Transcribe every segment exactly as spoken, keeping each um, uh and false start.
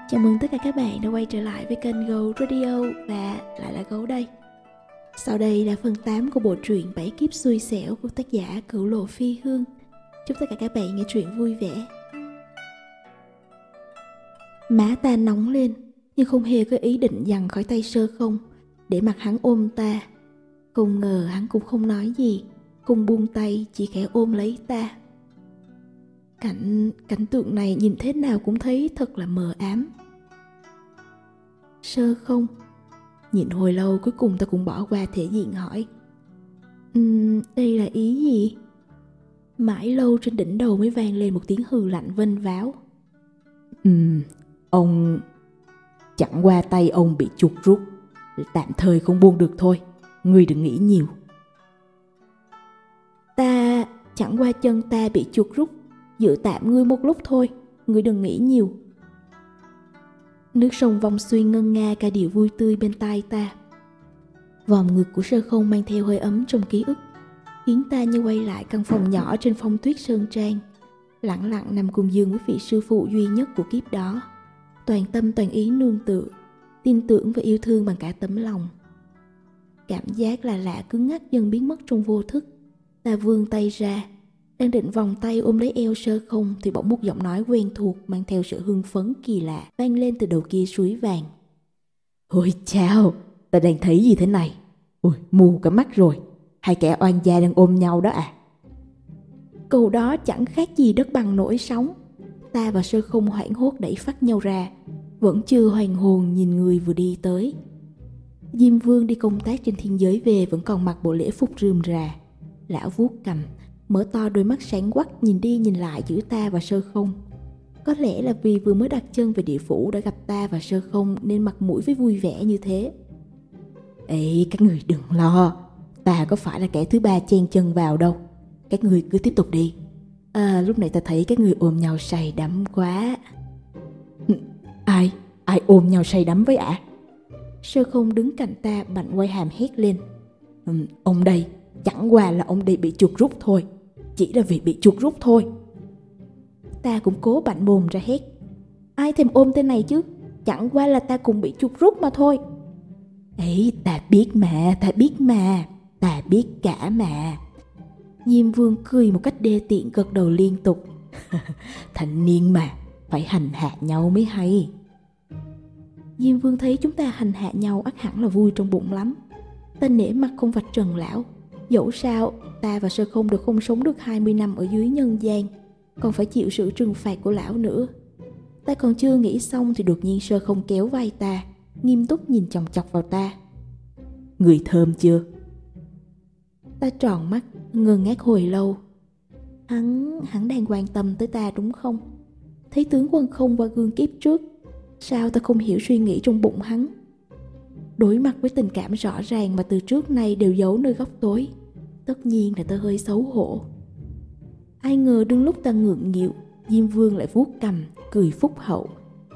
Chào mừng tất cả các bạn đã quay trở lại với kênh Go Radio và lại là Gấu đây. Sau đây là phần tám của bộ truyện Bảy kiếp xui xẻo của tác giả Cửu Lộ Phi Hương. Chúc tất cả các bạn nghe truyện vui vẻ. Má ta nóng lên nhưng không hề có ý định giằng khỏi tay Sơ Không, để mặc hắn ôm ta. Không ngờ hắn cũng không nói gì, không buông tay, chỉ khẽ ôm lấy ta. Cảnh, cảnh tượng này nhìn thế nào cũng thấy thật là mờ ám. Sơ Không? Nhịn hồi lâu cuối cùng ta cũng bỏ qua thể diện hỏi. Uhm, đây là ý gì? Mãi lâu trên đỉnh đầu mới vang lên một tiếng hừ lạnh vênh váo. Ừm, ông... Chẳng qua tay ông bị chuột rút, tạm thời không buông được thôi, ngươi đừng nghĩ nhiều. Ta... chẳng qua chân ta bị chuột rút, giữ tạm ngươi một lúc thôi, ngươi đừng nghĩ nhiều. Nước sông vòng xuyên ngân nga ca điệu vui tươi bên tai ta. Vòng ngực của Sơ Không mang theo hơi ấm trong ký ức, khiến ta như quay lại căn phòng nhỏ trên phong tuyết sơn trang, lặng lặng nằm cùng giường với vị sư phụ duy nhất của kiếp đó, toàn tâm toàn ý nương tựa, tin tưởng và yêu thương bằng cả tấm lòng. Cảm giác là lạ cứng ngắc dần biến mất trong vô thức. Ta vươn tay ra, đang định vòng tay ôm lấy eo Sơ Không thì bỗng một giọng nói quen thuộc mang theo sự hưng phấn kỳ lạ vang lên từ đầu kia suối vàng. Ôi chao, ta đang thấy gì thế này? Ôi, mù cả mắt rồi, hai kẻ oan gia đang ôm nhau đó à? Câu đó chẳng khác gì đất bằng nổi sóng. Ta và Sơ Không hoảng hốt đẩy phắt nhau ra, vẫn chưa hoàn hồn nhìn người vừa đi tới. Diêm Vương đi công tác trên thiên giới về vẫn còn mặc bộ lễ phục rườm rà. Lão vuốt cằm, mở to đôi mắt sáng quắc nhìn đi nhìn lại giữa ta và Sơ Không. Có lẽ là vì vừa mới đặt chân về địa phủ đã gặp ta và Sơ Không nên mặt mũi với vui vẻ như thế. Ê, các người đừng lo, ta có phải là kẻ thứ ba chen chân vào đâu. Các người cứ tiếp tục đi. À, lúc nãy ta thấy các người ôm nhau say đắm quá. Ai? Ai ôm nhau say đắm với ả? Sơ Không đứng cạnh ta bạnh quay hàm hét lên. Ừ, ông đây, chẳng qua là ông đây bị chuột rút thôi. Chỉ là vì bị chuột rút thôi. Ta cũng cố bạnh mồm ra hét. Ai thèm ôm tên này chứ, chẳng qua là ta cũng bị chuột rút mà thôi. Ấy, ta biết mà, ta biết mà, ta biết cả mà. Diêm Vương cười một cách đê tiện gật đầu liên tục. Thanh niên mà, phải hành hạ nhau mới hay. Diêm Vương thấy chúng ta hành hạ nhau ắt hẳn là vui trong bụng lắm. Ta nể mặt không vạch trần lão. Dẫu sao, ta và Sơ Không đều không sống được hai mươi năm ở dưới nhân gian, còn phải chịu sự trừng phạt của lão nữa. Ta còn chưa nghĩ xong thì đột nhiên Sơ Không kéo vai ta, nghiêm túc nhìn chòng chọc vào ta. Người thơm chưa? Ta tròn mắt, ngơ ngác hồi lâu. Hắn, hắn đang quan tâm tới ta đúng không? Thấy tướng Quân Không qua gương kiếp trước, sao ta không hiểu suy nghĩ trong bụng hắn? Đối mặt với tình cảm rõ ràng mà từ trước nay đều giấu nơi góc tối, tất nhiên là ta hơi xấu hổ. Ai ngờ đương lúc ta ngượng nghịu, Diêm Vương lại vuốt cằm, cười phúc hậu.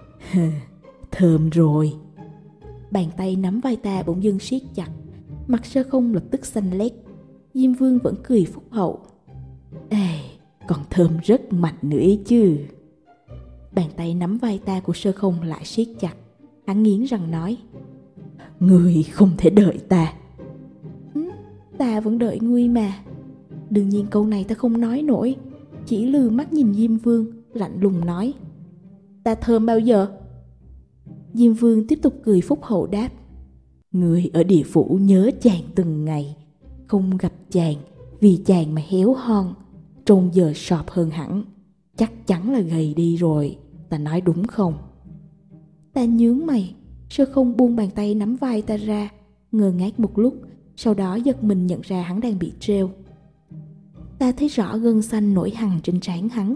Thơm rồi. Bàn tay nắm vai ta bỗng dưng siết chặt, mặt Sơ Không lập tức xanh lét. Diêm Vương vẫn cười phúc hậu. Ê, còn thơm rất mạnh nữa ấy chứ. Bàn tay nắm vai ta của Sơ Không lại siết chặt. Hắn nghiến răng nói. Ngươi không thể đợi ta. Ừ, ta vẫn đợi ngươi mà. Đương nhiên câu này ta không nói nổi, chỉ lừ mắt nhìn Diêm Vương, lạnh lùng nói. Ta thơm bao giờ? Diêm Vương tiếp tục cười phúc hậu đáp. Ngươi ở địa phủ nhớ chàng từng ngày, không gặp chàng vì chàng mà héo hon, trông giờ sọp hơn hẳn, chắc chắn là gầy đi rồi, ta nói đúng không? Ta nhướng mày. Sơ Không buông bàn tay nắm vai ta ra, ngơ ngác một lúc, sau đó giật mình nhận ra hắn đang bị trêu. Ta thấy rõ gân xanh nổi hằn trên trán hắn.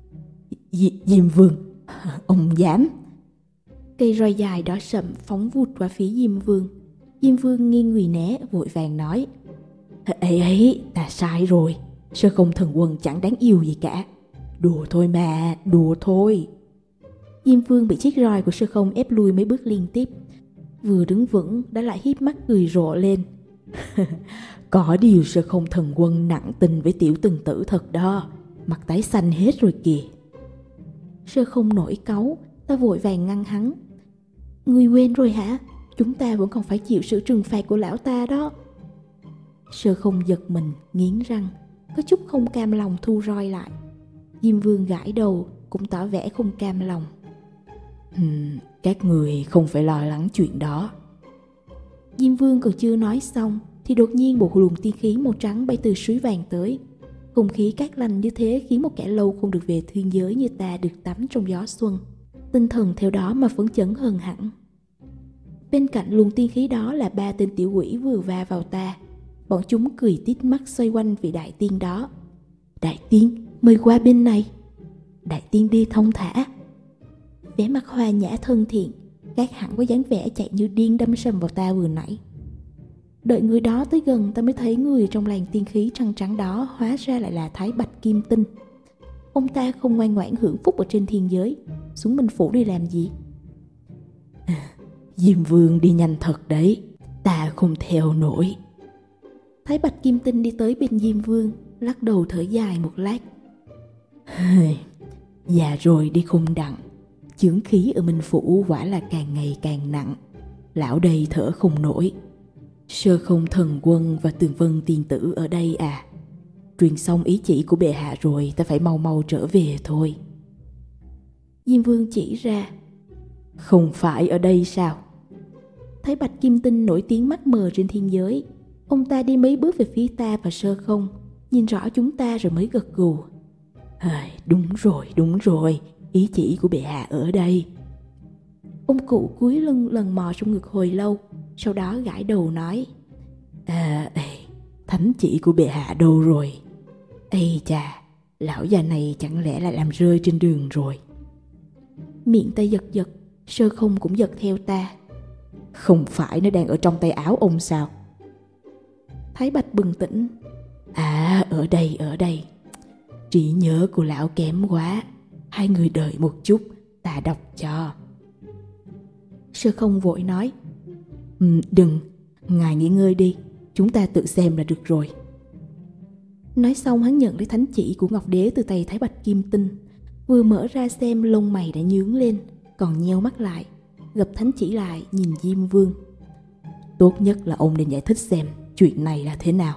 Diêm Vương, ông dám? Cây roi dài đỏ sậm phóng vụt qua phía Diêm Vương. Diêm Vương nghiêng người né, vội vàng nói. Ấy ấy, ta sai rồi. Sơ Không thần quân chẳng đáng yêu gì cả. Đùa thôi mà, đùa thôi. Diêm Vương bị chiếc roi của Sơ Không ép lui mấy bước liên tiếp. Vừa đứng vững đã lại híp mắt cười rộ lên. Có điều Sơ Không thần quân nặng tình với tiểu từng tử thật đó. Mặt tái xanh hết rồi kìa. Sơ Không nổi cáu, Ta vội vàng ngăn hắn. Ngươi quên rồi hả? Chúng ta vẫn còn phải chịu sự trừng phạt của lão ta đó. Sơ Không giật mình, nghiến răng, có chút không cam lòng thu roi lại. Diêm Vương gãi đầu, cũng tỏ vẻ không cam lòng. Uhm, các người không phải lo lắng chuyện đó. Diêm Vương còn chưa nói xong thì đột nhiên một luồng tiên khí màu trắng bay từ suối vàng tới. Không khí cát lành như thế khiến một kẻ lâu không được về thiên giới như ta được tắm trong gió xuân. Tinh thần theo đó mà phấn chấn hơn hẳn. Bên cạnh luồng tiên khí đó là ba tên tiểu quỷ vừa va vào ta. Bọn chúng cười tít mắt xoay quanh vị đại tiên đó. Đại tiên, mời qua bên này. Đại tiên đi thông thả. Vẻ mặt hòa nhã thân thiện, các hẳn có dáng vẻ chạy như điên đâm sầm vào ta vừa nãy. Đợi người đó tới gần, ta mới thấy người trong làn tiên khí trắng trắng đó hóa ra lại là Thái Bạch Kim Tinh. Ông ta không ngoan ngoãn hưởng phúc ở trên thiên giới, xuống Minh Phủ đi làm gì? À, Diêm Vương đi nhanh thật đấy, ta không theo nổi. Thái Bạch Kim Tinh đi tới bên Diêm Vương, lắc đầu thở dài một lát. Già rồi đi không đặng, chướng khí ở Minh Phủ quả là càng ngày càng nặng. Lão đây thở không nổi. Sơ Không thần quân và Tường Vân tiên tử ở đây à? Truyền xong ý chỉ của bệ hạ rồi, ta phải mau mau trở về thôi. Diêm Vương chỉ ra. Không phải ở đây sao? Thái Bạch Kim Tinh nổi tiếng mắt mờ trên thiên giới. Ông ta đi mấy bước về phía ta và Sơ Không, nhìn rõ chúng ta rồi mới gật gù. À, đúng rồi, đúng rồi, ý chỉ của bệ hạ ở đây. Ông cụ cúi lưng lần mò trong ngực hồi lâu, sau đó gãi đầu nói. À, ê, thánh chỉ của bệ hạ đâu rồi? Ây chà, lão già này chẳng lẽ lại làm rơi trên đường rồi? Miệng ta giật giật, Sơ Không cũng giật theo ta. Không phải nó đang ở trong tay áo ông sao? Thái Bạch bừng tỉnh. À, ở đây, ở đây. Trí nhớ của lão kém quá, hai người đợi một chút, ta đọc cho. Sơ Không vội nói. Ừ, đừng, ngài nghỉ ngơi đi, chúng ta tự xem là được rồi. Nói xong hắn nhận lấy thánh chỉ của Ngọc Đế từ tay Thái Bạch Kim Tinh. Vừa mở ra xem lông mày đã nhướng lên, còn nheo mắt lại, gập thánh chỉ lại nhìn Diêm Vương. Tốt nhất là ông nên giải thích xem chuyện này là thế nào.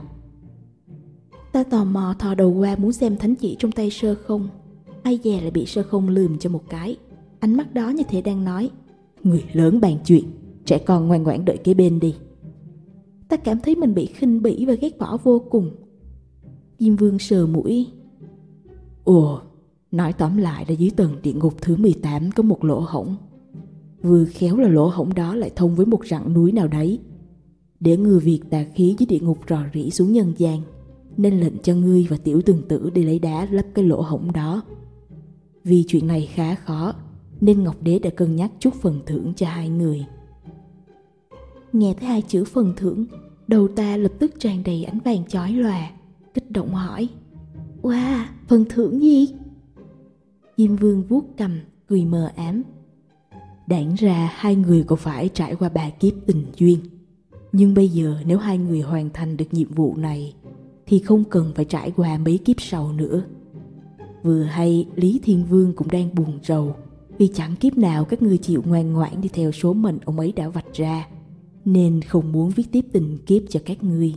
Ta tò mò thò đầu qua muốn xem thánh chỉ trong tay Sơ Không. Ai dè lại bị Sơ Không lườm cho một cái. Ánh mắt đó như thể đang nói, người lớn bàn chuyện, trẻ con ngoan ngoãn đợi kế bên đi. Ta cảm thấy mình bị khinh bỉ và ghét bỏ vô cùng. Diêm Vương sờ mũi. Ồ, nói tóm lại là dưới tầng địa ngục thứ mười tám có một lỗ hổng. Vừa khéo là lỗ hổng đó lại thông với một rặng núi nào đấy. Để ngừa việc tà khí dưới địa ngục rò rỉ xuống nhân gian, nên lệnh cho ngươi và tiểu tường tử đi lấy đá lấp cái lỗ hổng đó. Vì chuyện này khá khó, nên Ngọc Đế đã cân nhắc chút phần thưởng cho hai người. Nghe thấy hai chữ phần thưởng, đầu ta lập tức tràn đầy ánh vàng chói lòa, kích động hỏi. Wow, phần thưởng gì? Diêm Vương vuốt cằm, cười mờ ám. Đáng ra hai người có phải trải qua ba kiếp tình duyên. Nhưng bây giờ nếu hai người hoàn thành được nhiệm vụ này thì không cần phải trải qua mấy kiếp sau nữa. Vừa hay Lý Thiên Vương cũng đang buồn rầu vì chẳng kiếp nào các ngươi chịu ngoan ngoãn đi theo số mệnh ông ấy đã vạch ra, nên không muốn viết tiếp tình kiếp cho các ngươi.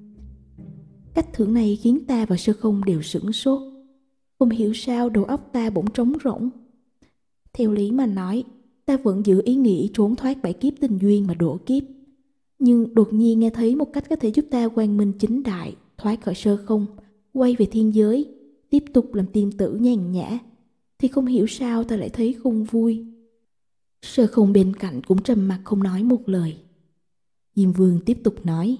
Cách thưởng này khiến ta và Sơ Không đều sửng sốt. Không hiểu sao đầu óc ta bỗng trống rỗng. Theo lý mà nói, ta vẫn giữ ý nghĩ trốn thoát bảy kiếp tình duyên mà độ kiếp. Nhưng đột nhiên nghe thấy một cách có thể giúp ta quang minh chính đại, thoát khỏi Sơ Không, quay về thiên giới, tiếp tục làm tiên tử nhàn nhã, thì không hiểu sao ta lại thấy không vui. Sơ Không bên cạnh cũng trầm mặc không nói một lời. Diêm Vương tiếp tục nói.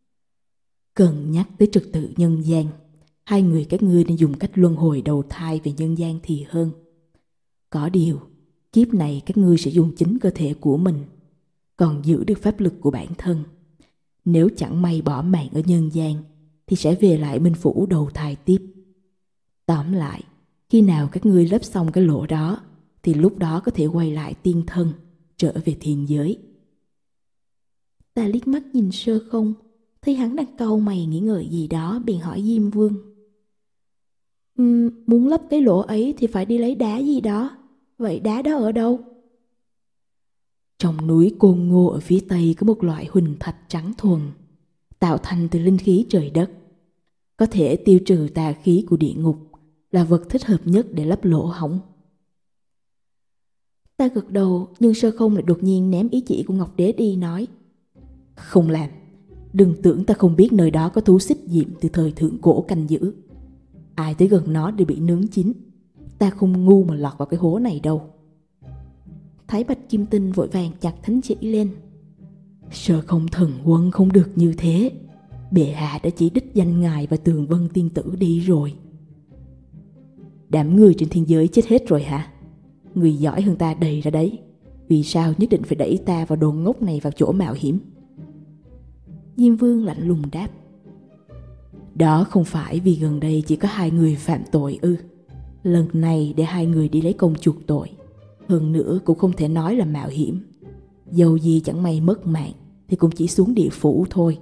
Cần nhắc tới trật tự nhân gian, hai người các ngươi nên dùng cách luân hồi đầu thai về nhân gian thì hơn. Có điều, kiếp này các ngươi sẽ dùng chính cơ thể của mình, còn giữ được pháp lực của bản thân. Nếu chẳng may bỏ mạng ở nhân gian thì sẽ về lại Minh Phủ đầu thai tiếp. Tóm lại, khi nào các ngươi lấp xong cái lỗ đó thì lúc đó có thể quay lại tiên thân, trở về thiên giới. Ta liếc mắt nhìn Sơ Không, thấy hắn đang cau mày nghĩ ngợi gì đó, bèn hỏi Diêm Vương. Uhm, muốn lấp cái lỗ ấy thì phải đi lấy đá gì đó. Vậy đá đó ở đâu? Trong núi Côn Ngô ở phía tây có một loại huỳnh thạch trắng thuần, tạo thành từ linh khí trời đất. Có thể tiêu trừ tà khí của địa ngục, là vật thích hợp nhất để lấp lỗ hổng. Ta gật đầu, nhưng Sơ Không lại đột nhiên ném ý chỉ của Ngọc Đế đi, nói: Không làm. Đừng tưởng ta không biết nơi đó có thú xích diệm từ thời thượng cổ canh giữ. Ai tới gần nó đều bị nướng chín. Ta không ngu mà lọt vào cái hố này đâu. Thái Bạch Kim Tinh vội vàng chặt thánh chỉ lên. Sơ Không thần quân không được như thế. Bệ hạ đã chỉ đích danh ngài và Tường Vân tiên tử đi rồi. Đám người trên thiên giới chết hết rồi hả? Người giỏi hơn ta đầy ra đấy. Vì sao nhất định phải đẩy ta vào đồ ngốc này vào chỗ mạo hiểm? Diêm Vương lạnh lùng đáp: Đó không phải vì gần đây chỉ có hai người phạm tội ư? Lần này để hai người đi lấy công chuộc tội. Hơn nữa cũng không thể nói là mạo hiểm. Dầu gì chẳng may mất mạng thì cũng chỉ xuống địa phủ thôi.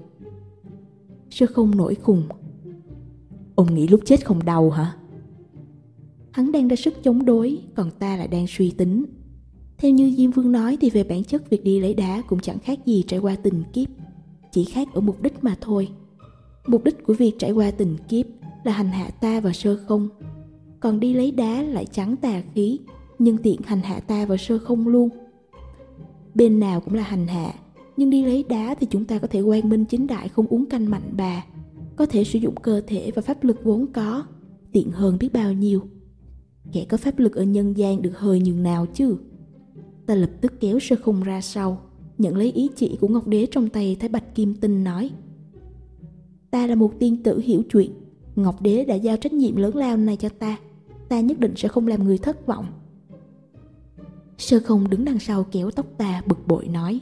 Sơ Không nổi khùng: Ông nghĩ lúc chết không đau hả? Hắn đang ra sức chống đối, còn ta lại đang suy tính. Theo như Diêm Vương nói thì về bản chất việc đi lấy đá cũng chẳng khác gì trải qua tình kiếp, chỉ khác ở mục đích mà thôi. Mục đích của việc trải qua tình kiếp là hành hạ ta và Sơ Không, còn đi lấy đá lại trắng tà khí, nhưng tiện hành hạ ta và Sơ Không luôn. Bên nào cũng là hành hạ, nhưng đi lấy đá thì chúng ta có thể quang minh chính đại không uống canh mạnh bà, có thể sử dụng cơ thể và pháp lực vốn có, tiện hơn biết bao nhiêu. Kẻ có pháp lực ở nhân gian được hơi nhường nào chứ. Ta lập tức kéo Sơ Không ra sau, nhận lấy ý chỉ của Ngọc Đế trong tay Thái Bạch Kim Tinh, nói: Ta là một tiên tử hiểu chuyện, Ngọc Đế đã giao trách nhiệm lớn lao này cho ta, ta nhất định sẽ không làm người thất vọng. Sơ Không đứng đằng sau kéo tóc ta, bực bội nói: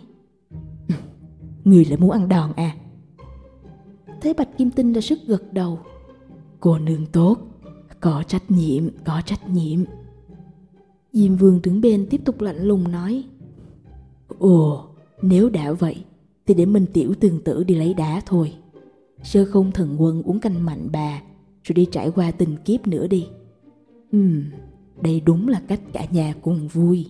Người lại muốn ăn đòn à? Thái Bạch Kim Tinh ra sức gật đầu: Cô nương tốt, có trách nhiệm, có trách nhiệm. Diêm Vương đứng bên tiếp tục lạnh lùng nói: Ồ, nếu đã vậy thì để mình tiểu tường tử đi lấy đá thôi. Sơ Không thần quân uống canh mạnh bà, rồi đi trải qua tình kiếp nữa đi. Ừm, đây đúng là cách cả nhà cùng vui.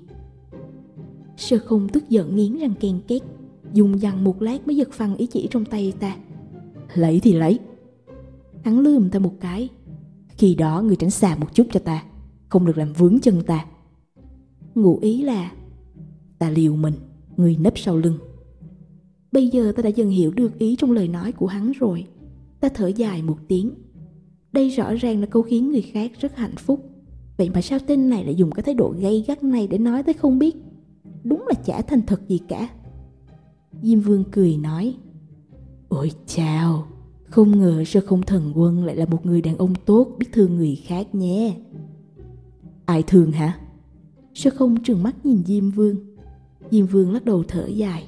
Sơ Không tức giận nghiến răng ken két, dùng dằn một lát mới giật phăng ý chỉ trong tay ta. Lấy thì lấy. Hắn lườm ta một cái: Khi đó người tránh xa một chút cho ta, không được làm vướng chân ta. Ngụ ý là: Ta liều mình, người nấp sau lưng. Bây giờ ta đã dần hiểu được ý trong lời nói của hắn rồi. Ta thở dài một tiếng. Đây rõ ràng là câu khiến người khác rất hạnh phúc. Vậy mà sao tên này lại dùng cái thái độ gay gắt này để nói tới không biết? Đúng là chả thành thật gì cả. Diêm Vương cười nói: Ôi chao, không ngờ Sơ Không thần quân lại là một người đàn ông tốt, biết thương người khác nhé. Ai thương hả? Sơ Không trừng mắt nhìn Diêm Vương. Diêm Vương lắc đầu thở dài: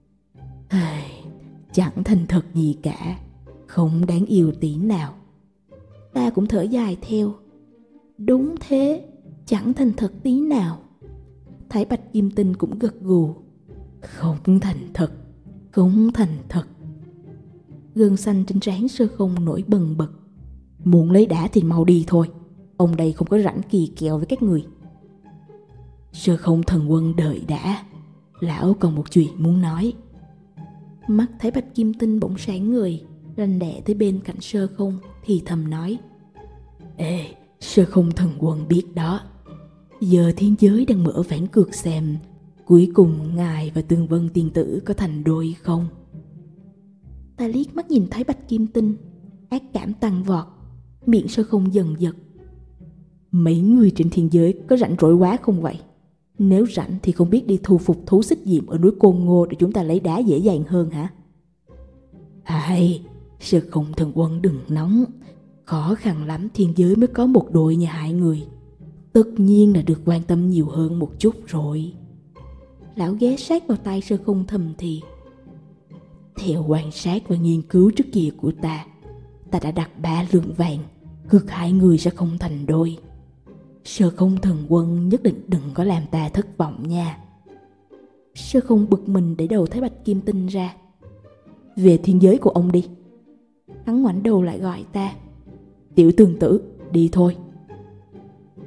Chẳng thành thật gì cả, không đáng yêu tí nào. Ta cũng thở dài theo: Đúng thế, chẳng thành thật tí nào. Thái Bạch Kim Tinh cũng gật gù: Không thành thật, không thành thật. Gân xanh trên trán Sơ Không nổi bần bật: Muốn lấy đá thì mau đi thôi, ông đây không có rảnh kỳ kèo với các người. Sơ Không thần quân đợi đã, lão còn một chuyện muốn nói. Mắt Thái Bạch Kim Tinh bỗng sáng người, rành đẻ tới bên cạnh Sơ Không thì thầm nói: Ê, Sơ Không thần quân biết đó, giờ thiên giới đang mở ván cược xem cuối cùng ngài và Tường Vân tiên tử có thành đôi không. Ta liếc mắt nhìn Thái Bạch Kim Tinh, ác cảm tăng vọt, miệng Sơ Không dần giật: Mấy người trên thiên giới có rảnh rỗi quá không vậy? Nếu rảnh thì không biết đi thu phục thú xích diệm ở núi Côn Ngô để chúng ta lấy đá dễ dàng hơn hả? Ai, Sơ Không thần quân đừng nóng, khó khăn lắm thiên giới mới có một đôi nhà hai người, tất nhiên là được quan tâm nhiều hơn một chút rồi. Lão ghé sát vào tai Sơ Không thầm thì: Theo quan sát và nghiên cứu trước kia của ta, ta đã đặt ba lượng vàng, cược hai người sẽ không thành đôi. Sơ Không thần quân nhất định đừng có làm ta thất vọng nha. Sơ Không bực mình đẩy đầu Thái Bạch Kim Tinh ra: Về thiên giới của ông đi. Hắn ngoảnh đầu lại gọi ta: Tiểu Tường tử, đi thôi.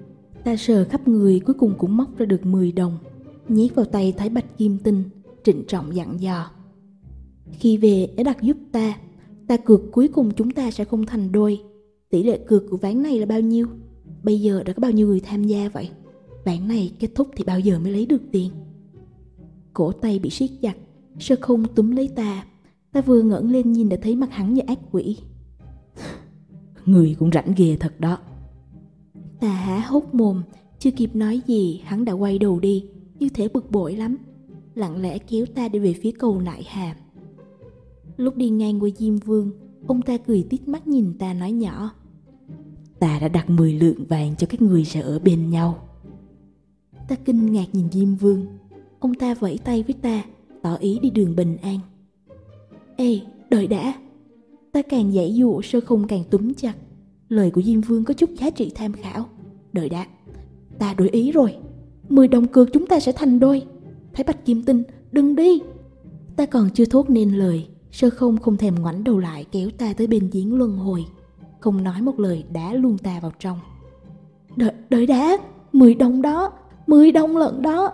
Ta sờ khắp người cuối cùng cũng móc ra được mười đồng, nhét vào tay Thái Bạch Kim Tinh, trịnh trọng dặn dò. Khi về đã đặt giúp ta, ta cược cuối cùng chúng ta sẽ không thành đôi. Tỷ lệ cược của ván này là bao nhiêu? Bây giờ đã có bao nhiêu người tham gia vậy? Ván này kết thúc thì bao giờ mới lấy được tiền? Cổ tay bị siết chặt, Sơ Không túm lấy ta. Ta vừa ngẩng lên nhìn đã thấy mặt hắn như ác quỷ. Người cũng rảnh ghê thật đó. Ta há hốc mồm, chưa kịp nói gì hắn đã quay đầu đi, như thể bực bội lắm, lặng lẽ kéo ta đi về phía cầu Nại Hà. Lúc đi ngang qua Diêm Vương, ông ta cười tít mắt nhìn ta nói nhỏ: Ta đã đặt mười lượng vàng cho các người sẽ ở bên nhau. Ta kinh ngạc nhìn Diêm Vương. Ông ta vẫy tay với ta, tỏ ý đi đường bình an. Ê, đợi đã. Ta càng giãy dụa, Sơ Không càng túm chặt. Lời của Diêm Vương có chút giá trị tham khảo. Đợi đã, ta đổi ý rồi. Mười đồng cược chúng ta sẽ thành đôi. Thái Bạch Kim Tinh, đừng đi. Ta còn chưa thốt nên lời, Sơ Không không thèm ngoảnh đầu lại kéo ta tới bên giếng luân hồi, không nói một lời đá luôn ta vào trong. Đợi, đợi đã, mười đồng đó, mười đồng lận đó.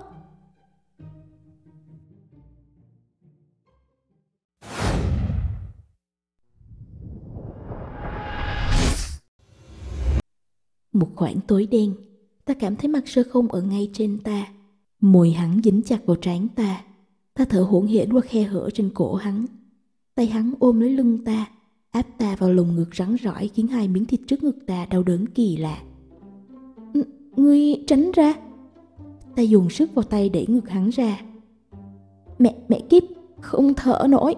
Một khoảng tối đen, ta cảm thấy mặt Sơ Không ở ngay trên ta. Môi hắn dính chặt vào trán ta. Ta thở hổn hển qua khe hở trên cổ hắn. Tay hắn ôm lấy lưng ta, áp ta vào lồng ngực rắn rỏi, khiến hai miếng thịt trước ngực ta đau đớn kỳ lạ. Ngươi tránh ra. Ta dùng sức vào tay đẩy ngực hắn ra. Mẹ, mẹ kiếp, không thở nổi.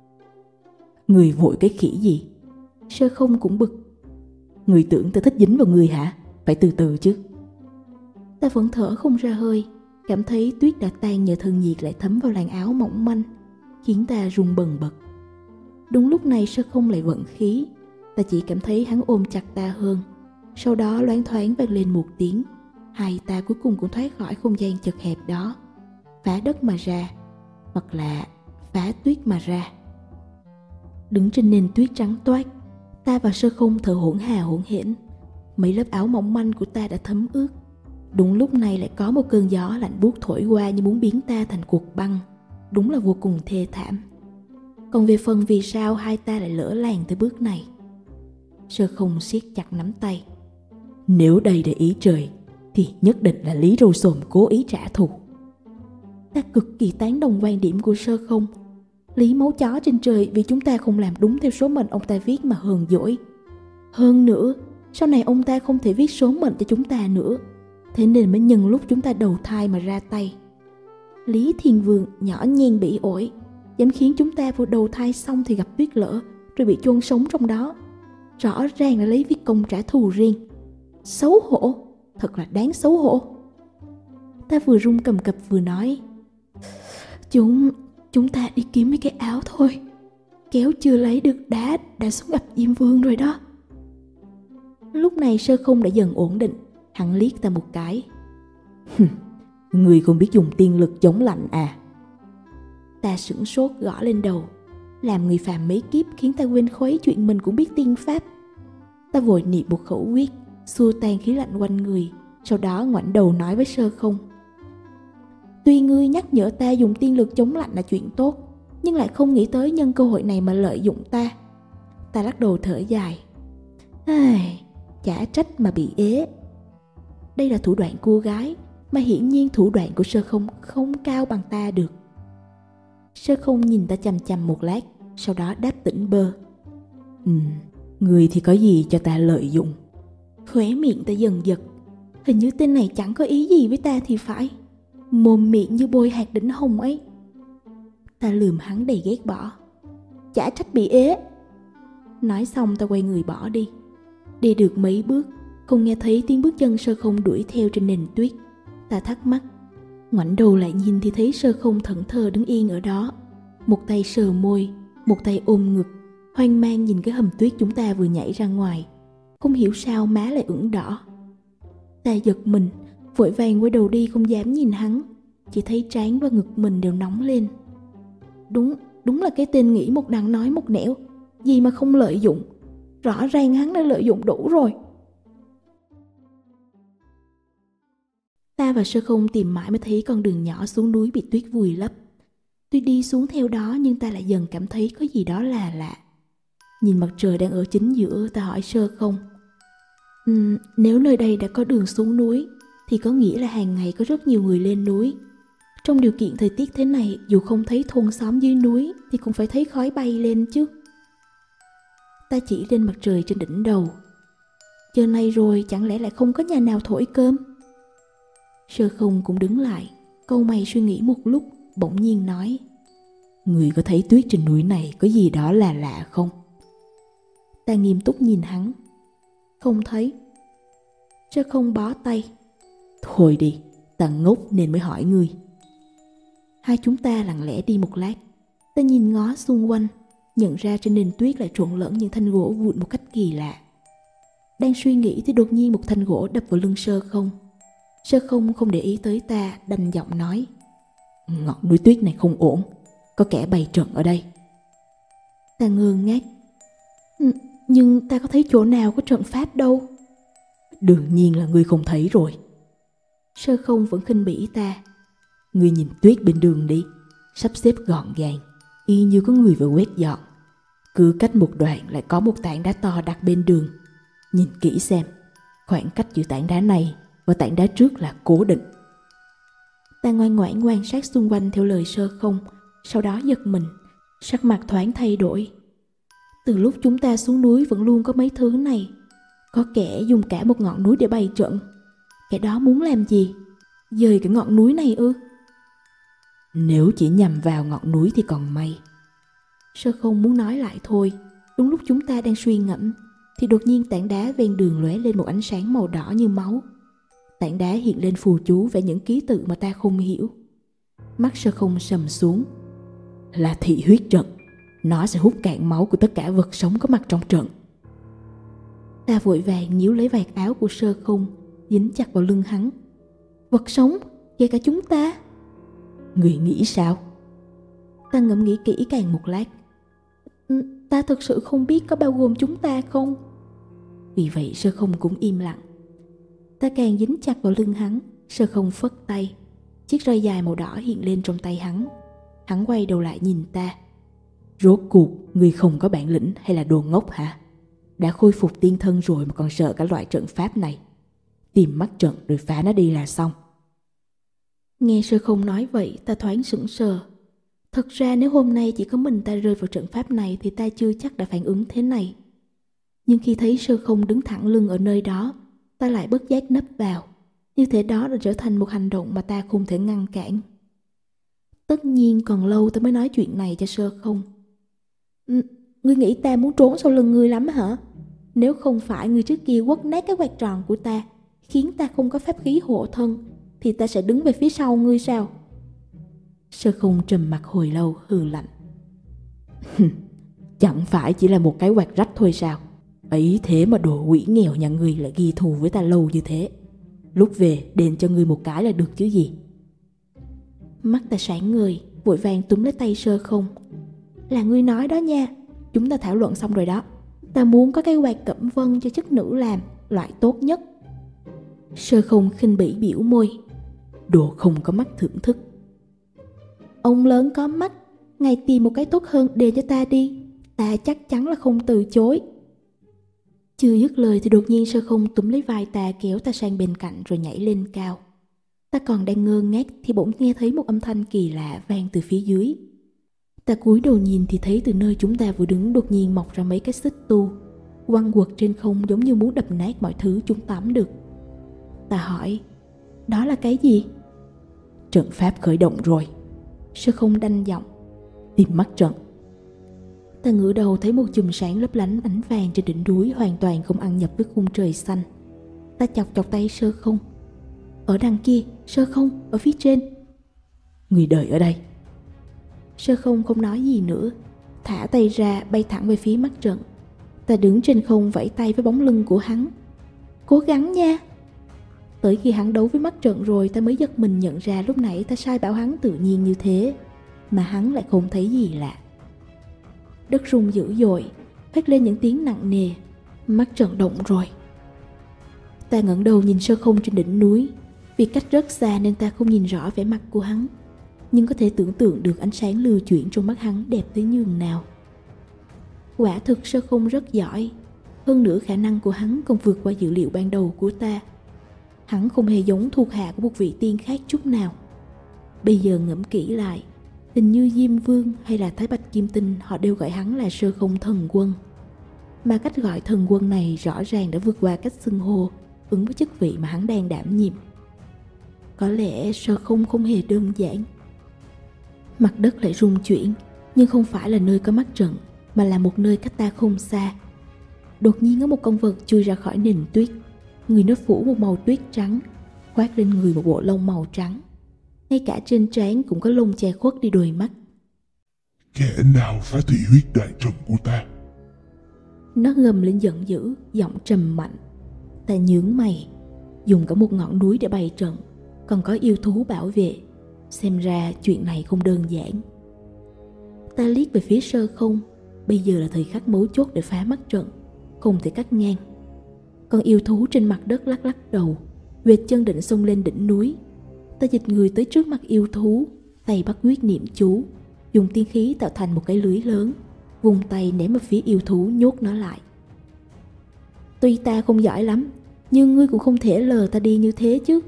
Người vội cái khỉ gì? Sơ Không cũng bực. Người tưởng ta thích dính vào người hả? Phải từ từ chứ. Ta vẫn thở không ra hơi, cảm thấy tuyết đã tan nhờ thân nhiệt lại thấm vào làn áo mỏng manh, khiến ta run bần bật. Đúng lúc này Sơ Không lại vận khí. Ta chỉ cảm thấy hắn ôm chặt ta hơn. Sau đó loáng thoáng vang lên một tiếng. Hai ta cuối cùng cũng thoát khỏi không gian chật hẹp đó, phá đất mà ra, hoặc là phá tuyết mà ra. Đứng trên nền tuyết trắng toát, ta và Sơ Không thở hổn hà hổn hển. Mấy lớp áo mỏng manh của ta đã thấm ướt. Đúng lúc này lại có một cơn gió lạnh buốt thổi qua như muốn biến ta thành cục băng. Đúng là vô cùng thê thảm. Còn về phần vì sao hai ta lại lỡ làng tới bước này, Sơ Không siết chặt nắm tay. Nếu đây là ý trời thì nhất định là Lý Râu Xồm cố ý trả thù. Ta cực kỳ tán đồng quan điểm của Sơ Không. Lý máu chó trên trời vì chúng ta không làm đúng theo số mệnh ông ta viết mà hờn dỗi. Hơn nữa, sau này ông ta không thể viết số mệnh cho chúng ta nữa, thế nên mới nhân lúc chúng ta đầu thai mà ra tay. Lý Thiên Vương nhỏ nhen bỉ ổi, dám khiến chúng ta vừa đầu thai xong thì gặp tuyết lở, rồi bị chôn sống trong đó. Rõ ràng là lấy việc công trả thù riêng. Xấu hổ, thật là đáng xấu hổ. Ta vừa run cầm cập vừa nói: Chúng, chúng ta đi kiếm mấy cái áo thôi. Kéo chưa lấy được đá đã xuống gặp Diêm Vương rồi đó. Lúc này Sơ Không đã dần ổn định. Hắn liếc ta một cái. Người không biết dùng tiên lực chống lạnh à? Ta sửng sốt gõ lên đầu. Làm người phàm mấy kiếp khiến ta quên khuấy chuyện mình cũng biết tiên pháp. Ta vội niệm một khẩu quyết, xua tan khí lạnh quanh người, sau đó ngoảnh đầu nói với Sơ Không: Tuy ngươi nhắc nhở ta dùng tiên lực chống lạnh là chuyện tốt, nhưng lại không nghĩ tới nhân cơ hội này mà lợi dụng ta. Ta lắc đầu thở dài. Ai, chả trách mà bị ế. Đây là thủ đoạn cô gái, mà hiển nhiên thủ đoạn của Sơ Không không cao bằng ta được. Sơ Không nhìn ta chằm chằm một lát, sau đó đáp tỉnh bơ. Ừ, người thì có gì cho ta lợi dụng? Khóe miệng ta dần giật. Hình như tên này chẳng có ý gì với ta thì phải. Mồm miệng như bôi hạt đỉnh hồng ấy. Ta lườm hắn đầy ghét bỏ. Chả trách bị ế. Nói xong ta quay người bỏ đi. Đi được mấy bước, không nghe thấy tiếng bước chân Sơ Không đuổi theo trên nền tuyết. Ta thắc mắc, ngoảnh đầu lại nhìn thì thấy Sơ Không thẫn thờ đứng yên ở đó, một tay sờ môi, một tay ôm ngực, hoang mang nhìn cái hầm tuyết chúng ta vừa nhảy ra ngoài. Không hiểu sao má lại ửng đỏ. Ta giật mình, vội vàng quay đầu đi không dám nhìn hắn, chỉ thấy trán và ngực mình đều nóng lên. Đúng, đúng là cái tên nghĩ một đằng nói một nẻo, gì mà không lợi dụng. Rõ ràng hắn đã lợi dụng đủ rồi. Ta và Sơ Không tìm mãi mới thấy con đường nhỏ xuống núi bị tuyết vùi lấp. Tuy đi xuống theo đó nhưng ta lại dần cảm thấy có gì đó là lạ. Nhìn mặt trời đang ở chính giữa, ta hỏi Sơ Không: uhm, nếu nơi đây đã có đường xuống núi thì có nghĩa là hàng ngày có rất nhiều người lên núi. Trong điều kiện thời tiết thế này, dù không thấy thôn xóm dưới núi thì cũng phải thấy khói bay lên chứ. Ta chỉ lên mặt trời trên đỉnh đầu. Giờ này rồi chẳng lẽ lại không có nhà nào thổi cơm? Sơ Không cũng đứng lại, cau mày suy nghĩ một lúc, bỗng nhiên nói: người có thấy tuyết trên núi này có gì đó là lạ không? Ta nghiêm túc nhìn hắn. Không thấy. Sơ Không bó tay. Thôi đi, ta ngốc nên mới hỏi ngươi. Hai chúng ta lặng lẽ đi một lát. Ta nhìn ngó xung quanh, nhận ra trên nền tuyết lại trộn lẫn những thanh gỗ vụn một cách kỳ lạ. Đang suy nghĩ thì đột nhiên một thanh gỗ đập vào lưng Sơ Không. Sơ Không không để ý tới ta, đanh giọng nói: ngọn núi tuyết này không ổn, có kẻ bày trận ở đây. Ta ngơ ngác. Nhưng ta có thấy chỗ nào có trận pháp đâu. Đương nhiên là ngươi không thấy rồi. Sơ Không vẫn khinh bỉ ta. Ngươi nhìn tuyết bên đường đi, sắp xếp gọn gàng, y như có người vừa quét dọn. Cứ cách một đoạn lại có một tảng đá to đặt bên đường. Nhìn kỹ xem, khoảng cách giữa tảng đá này và tảng đá trước là cố định. Ta ngoan ngoãn quan sát xung quanh theo lời Sơ Không, sau đó giật mình, sắc mặt thoáng thay đổi. Từ lúc chúng ta xuống núi vẫn luôn có mấy thứ này. Có kẻ dùng cả một ngọn núi để bày trận. Kẻ đó muốn làm gì? Dời cái ngọn núi này ư? Nếu chỉ nhằm vào ngọn núi thì còn may. Sơ Không muốn nói lại thôi. Đúng lúc chúng ta đang suy ngẫm thì đột nhiên tảng đá ven đường lóe lên một ánh sáng màu đỏ như máu. Tảng đá hiện lên phù chú về những ký tự mà ta không hiểu. Mắt Sơ Không sầm xuống. Là thị huyết trận. Nó sẽ hút cạn máu của tất cả vật sống có mặt trong trận. Ta vội vàng níu lấy vạt áo của Sơ Không, dính chặt vào lưng hắn. Vật sống, kể cả chúng ta. Người nghĩ sao? Ta ngẫm nghĩ kỹ càng một lát. Ta thực sự không biết có bao gồm chúng ta không. Vì vậy Sơ Không cũng im lặng. Ta càng dính chặt vào lưng hắn. Sơ Không phất tay. Chiếc roi dài màu đỏ hiện lên trong tay hắn. Hắn quay đầu lại nhìn ta. Rốt cuộc người không có bản lĩnh hay là đồ ngốc hả? Đã khôi phục tiên thân rồi mà còn sợ cả loại trận pháp này. Tìm mắt trận rồi phá nó đi là xong. Nghe Sơ Không nói vậy, ta thoáng sững sờ. Thật ra nếu hôm nay chỉ có mình ta rơi vào trận pháp này thì ta chưa chắc đã phản ứng thế này. Nhưng khi thấy Sơ Không đứng thẳng lưng ở nơi đó, ta lại bất giác nấp vào. Như thế đó đã trở thành một hành động mà ta không thể ngăn cản. Tất nhiên còn lâu ta mới nói chuyện này cho Sơ Không. Ừ, ngươi nghĩ ta muốn trốn sau lưng ngươi lắm hả? Nếu không phải ngươi trước kia quất nát cái quạt tròn của ta, khiến ta không có pháp khí hộ thân, thì ta sẽ đứng về phía sau ngươi sao? Sơ Không trầm mặt hồi lâu, hừ lạnh. Chẳng phải chỉ là một cái quạt rách thôi sao? Ấy thế mà đồ quỷ nghèo nhà ngươi lại ghi thù với ta lâu như thế. Lúc về đền cho ngươi một cái là được chứ gì. Mắt ta sáng ngời, vội vàng túm lấy tay Sơ Không. Là ngươi nói đó nha, chúng ta thảo luận xong rồi đó. Ta muốn có cái quạt cẩm vân cho chức nữ làm, loại tốt nhất. Sơ Không khinh bỉ biểu môi. Đồ không có mắt thưởng thức. Ông lớn có mắt, ngài tìm một cái tốt hơn để cho ta đi. Ta chắc chắn là không từ chối. Chưa dứt lời thì đột nhiên Sơ Không túm lấy vai ta, kéo ta sang bên cạnh rồi nhảy lên cao. Ta còn đang ngơ ngác thì bỗng nghe thấy một âm thanh kỳ lạ vang từ phía dưới. Ta cúi đầu nhìn thì thấy từ nơi chúng ta vừa đứng đột nhiên mọc ra mấy cái xích tu, quăng quật trên không giống như muốn đập nát mọi thứ chúng tóm được. Ta hỏi, đó là cái gì? Trận pháp khởi động rồi. Sơ Không đanh giọng. Tìm mắt trận. Ta ngửa đầu thấy một chùm sáng lấp lánh ánh vàng trên đỉnh núi hoàn toàn không ăn nhập với khung trời xanh. Ta chọc chọc tay Sơ Không. Ở đằng kia, Sơ Không, ở phía trên. Người đợi ở đây. Sơ Không không nói gì nữa, thả tay ra bay thẳng về phía mắt trận. Ta đứng trên không vẫy tay với bóng lưng của hắn. Cố gắng nha. Tới khi hắn đấu với mắt trận rồi ta mới giật mình nhận ra lúc nãy ta sai bảo hắn tự nhiên như thế, mà hắn lại không thấy gì lạ. Đất rung dữ dội, phát lên những tiếng nặng nề. Mắt trận động rồi. Ta ngẩng đầu nhìn Sơ Không trên đỉnh núi. Vì cách rất xa nên ta không nhìn rõ vẻ mặt của hắn, nhưng có thể tưởng tượng được ánh sáng lưu chuyển trong mắt hắn đẹp tới nhường nào. Quả thực Sơ Không rất giỏi, hơn nữa khả năng của hắn còn vượt qua dữ liệu ban đầu của ta. Hắn không hề giống thuộc hạ của một vị tiên khác chút nào. Bây giờ ngẫm kỹ lại, hình như Diêm Vương hay là Thái Bạch Kim Tinh họ đều gọi hắn là Sơ Không Thần Quân. Mà cách gọi thần quân này rõ ràng đã vượt qua cách xưng hô ứng với chức vị mà hắn đang đảm nhiệm. Có lẽ Sơ Không không hề đơn giản. Mặt đất lại rung chuyển, nhưng không phải là nơi có mắt trận, mà là một nơi cách ta không xa. Đột nhiên có một con vật chui ra khỏi nền tuyết. Người nó phủ một màu tuyết trắng, khoác lên người một bộ lông màu trắng. Ngay cả trên trán cũng có lông che khuất đi đôi mắt. Kẻ nào phá hủy huyết đại trận của ta? Nó gầm lên giận dữ, giọng trầm mạnh. Ta nhướng mày, dùng cả một ngọn núi để bày trận, còn có yêu thú bảo vệ. Xem ra chuyện này không đơn giản. Ta liếc về phía Sơ Không. Bây giờ là thời khắc mấu chốt để phá mắt trận, không thể cắt ngang. Con yêu thú trên mặt đất lắc lắc đầu, vệt chân định xông lên đỉnh núi. Ta dịch người tới trước mặt yêu thú, tay bắt quyết niệm chú, dùng tiên khí tạo thành một cái lưới lớn, vùng tay ném vào phía yêu thú nhốt nó lại. Tuy ta không giỏi lắm, nhưng ngươi cũng không thể lờ ta đi như thế chứ.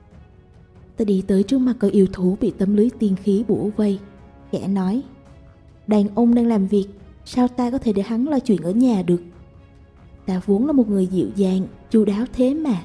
Ta đi tới trước mặt con yêu thú bị tấm lưới tiên khí bủa vây, kẻ nói: đàn ông đang làm việc, sao ta có thể để hắn lo chuyện ở nhà được? Ta vốn là một người dịu dàng, chu đáo thế mà.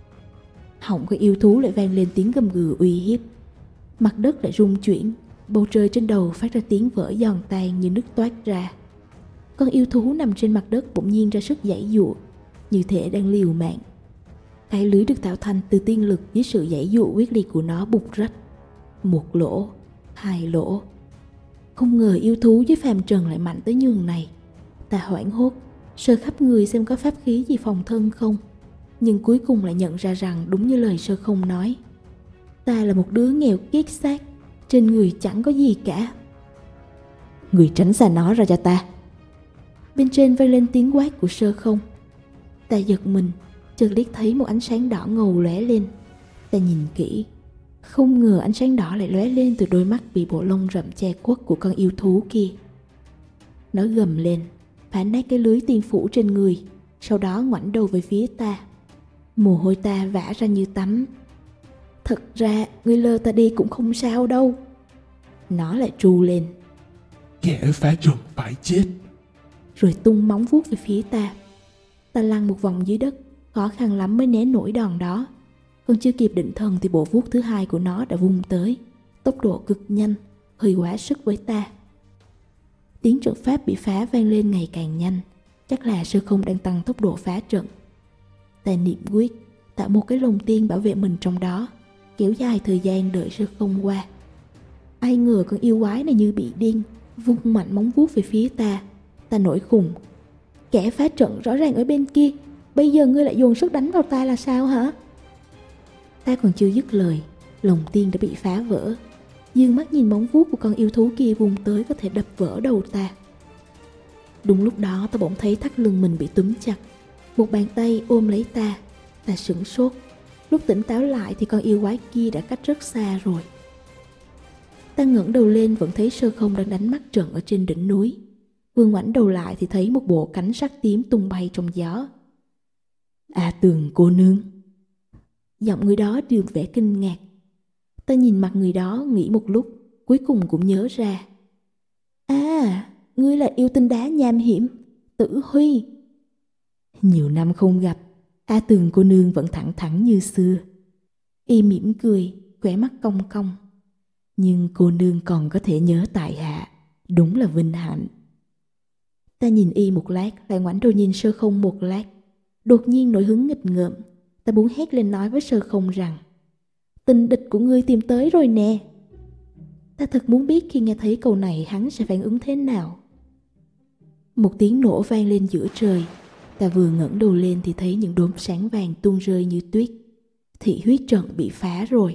Họng con yêu thú lại vang lên tiếng gầm gừ uy hiếp. Mặt đất lại rung chuyển, bầu trời trên đầu phát ra tiếng vỡ giòn tan như nước toát ra. Con yêu thú nằm trên mặt đất bỗng nhiên ra sức giãy giụa, như thể đang liều mạng. Cái lưới được tạo thành từ tiên lực dưới sự giãy giụa quyết liệt của nó bục rách. Một lỗ, hai lỗ. Không ngờ yêu thú dưới phàm trần lại mạnh tới nhường này. Ta hoảng hốt, sờ khắp người xem có pháp khí gì phòng thân không. Nhưng cuối cùng lại nhận ra rằng đúng như lời Sơ Không nói. Ta là một đứa nghèo kiết xác, trên người chẳng có gì cả. Người tránh xa nó ra cho ta. Bên trên vang lên tiếng quát của Sơ Không. Ta giật mình, chợt liếc thấy một ánh sáng đỏ ngầu lóe lên. Ta nhìn kỹ, không ngờ ánh sáng đỏ lại lóe lên từ đôi mắt bị bộ lông rậm che khuất của con yêu thú kia. Nó gầm lên, phá nát cái lưới tiên phủ trên người, sau đó ngoảnh đầu về phía ta. Mồ hôi ta vã ra như tắm. Thật ra ngươi lơ ta đi cũng không sao đâu. Nó lại tru lên. Kẻ phá trận phải chết. Rồi tung móng vuốt về phía ta. Ta lăn một vòng dưới đất, khó khăn lắm mới né nổi đòn đó. Còn chưa kịp định thần thì bộ vuốt thứ hai của nó đã vung tới, tốc độ cực nhanh, hơi quá sức với ta. Tiếng trận pháp bị phá vang lên ngày càng nhanh, chắc là Sơ Không đang tăng tốc độ phá trận. Ta niệm quyết, tạo một cái lồng tiên bảo vệ mình trong đó, kéo dài thời gian đợi Sơ Không qua. Ai ngờ con yêu quái này như bị điên, vung mạnh móng vuốt về phía ta. Ta nổi khùng. Kẻ phá trận rõ ràng ở bên kia, bây giờ ngươi lại dồn sức đánh vào ta là sao hả? Ta còn chưa dứt lời, lồng tiên đã bị phá vỡ. Dương mắt nhìn móng vuốt của con yêu thú kia vùng tới có thể đập vỡ đầu ta. Đúng lúc đó ta bỗng thấy thắt lưng mình bị túm chặt. Một bàn tay ôm lấy ta. Ta sửng sốt. Lúc tỉnh táo lại thì con yêu quái kia đã cách rất xa rồi. Ta ngẩng đầu lên vẫn thấy Sơ Không đang đánh mắt trận ở trên đỉnh núi. Vừa ngoảnh đầu lại thì thấy một bộ cánh sắc tím tung bay trong gió. A Tường cô nương. Giọng người đó đưa vẻ kinh ngạc. Ta nhìn mặt người đó nghĩ một lúc, cuối cùng cũng nhớ ra. À, ngươi là yêu tinh đá nham hiểm, Tử Huy. Nhiều năm không gặp, A Tường cô nương vẫn thẳng thắn như xưa. Y mỉm cười, khóe mắt cong cong. Nhưng cô nương còn có thể nhớ tại hạ, đúng là vinh hạnh. Ta nhìn Y một lát, lại ngoảnh đầu nhìn Sơ Không một lát. Đột nhiên nổi hứng nghịch ngợm. Ta muốn hét lên nói với Sơ Không rằng: tình địch của ngươi tìm tới rồi nè. Ta thật muốn biết khi nghe thấy câu này hắn sẽ phản ứng thế nào. Một tiếng nổ vang lên giữa trời. Ta vừa ngẩng đầu lên thì thấy những đốm sáng vàng tuôn rơi như tuyết. Thị huyết trận bị phá rồi.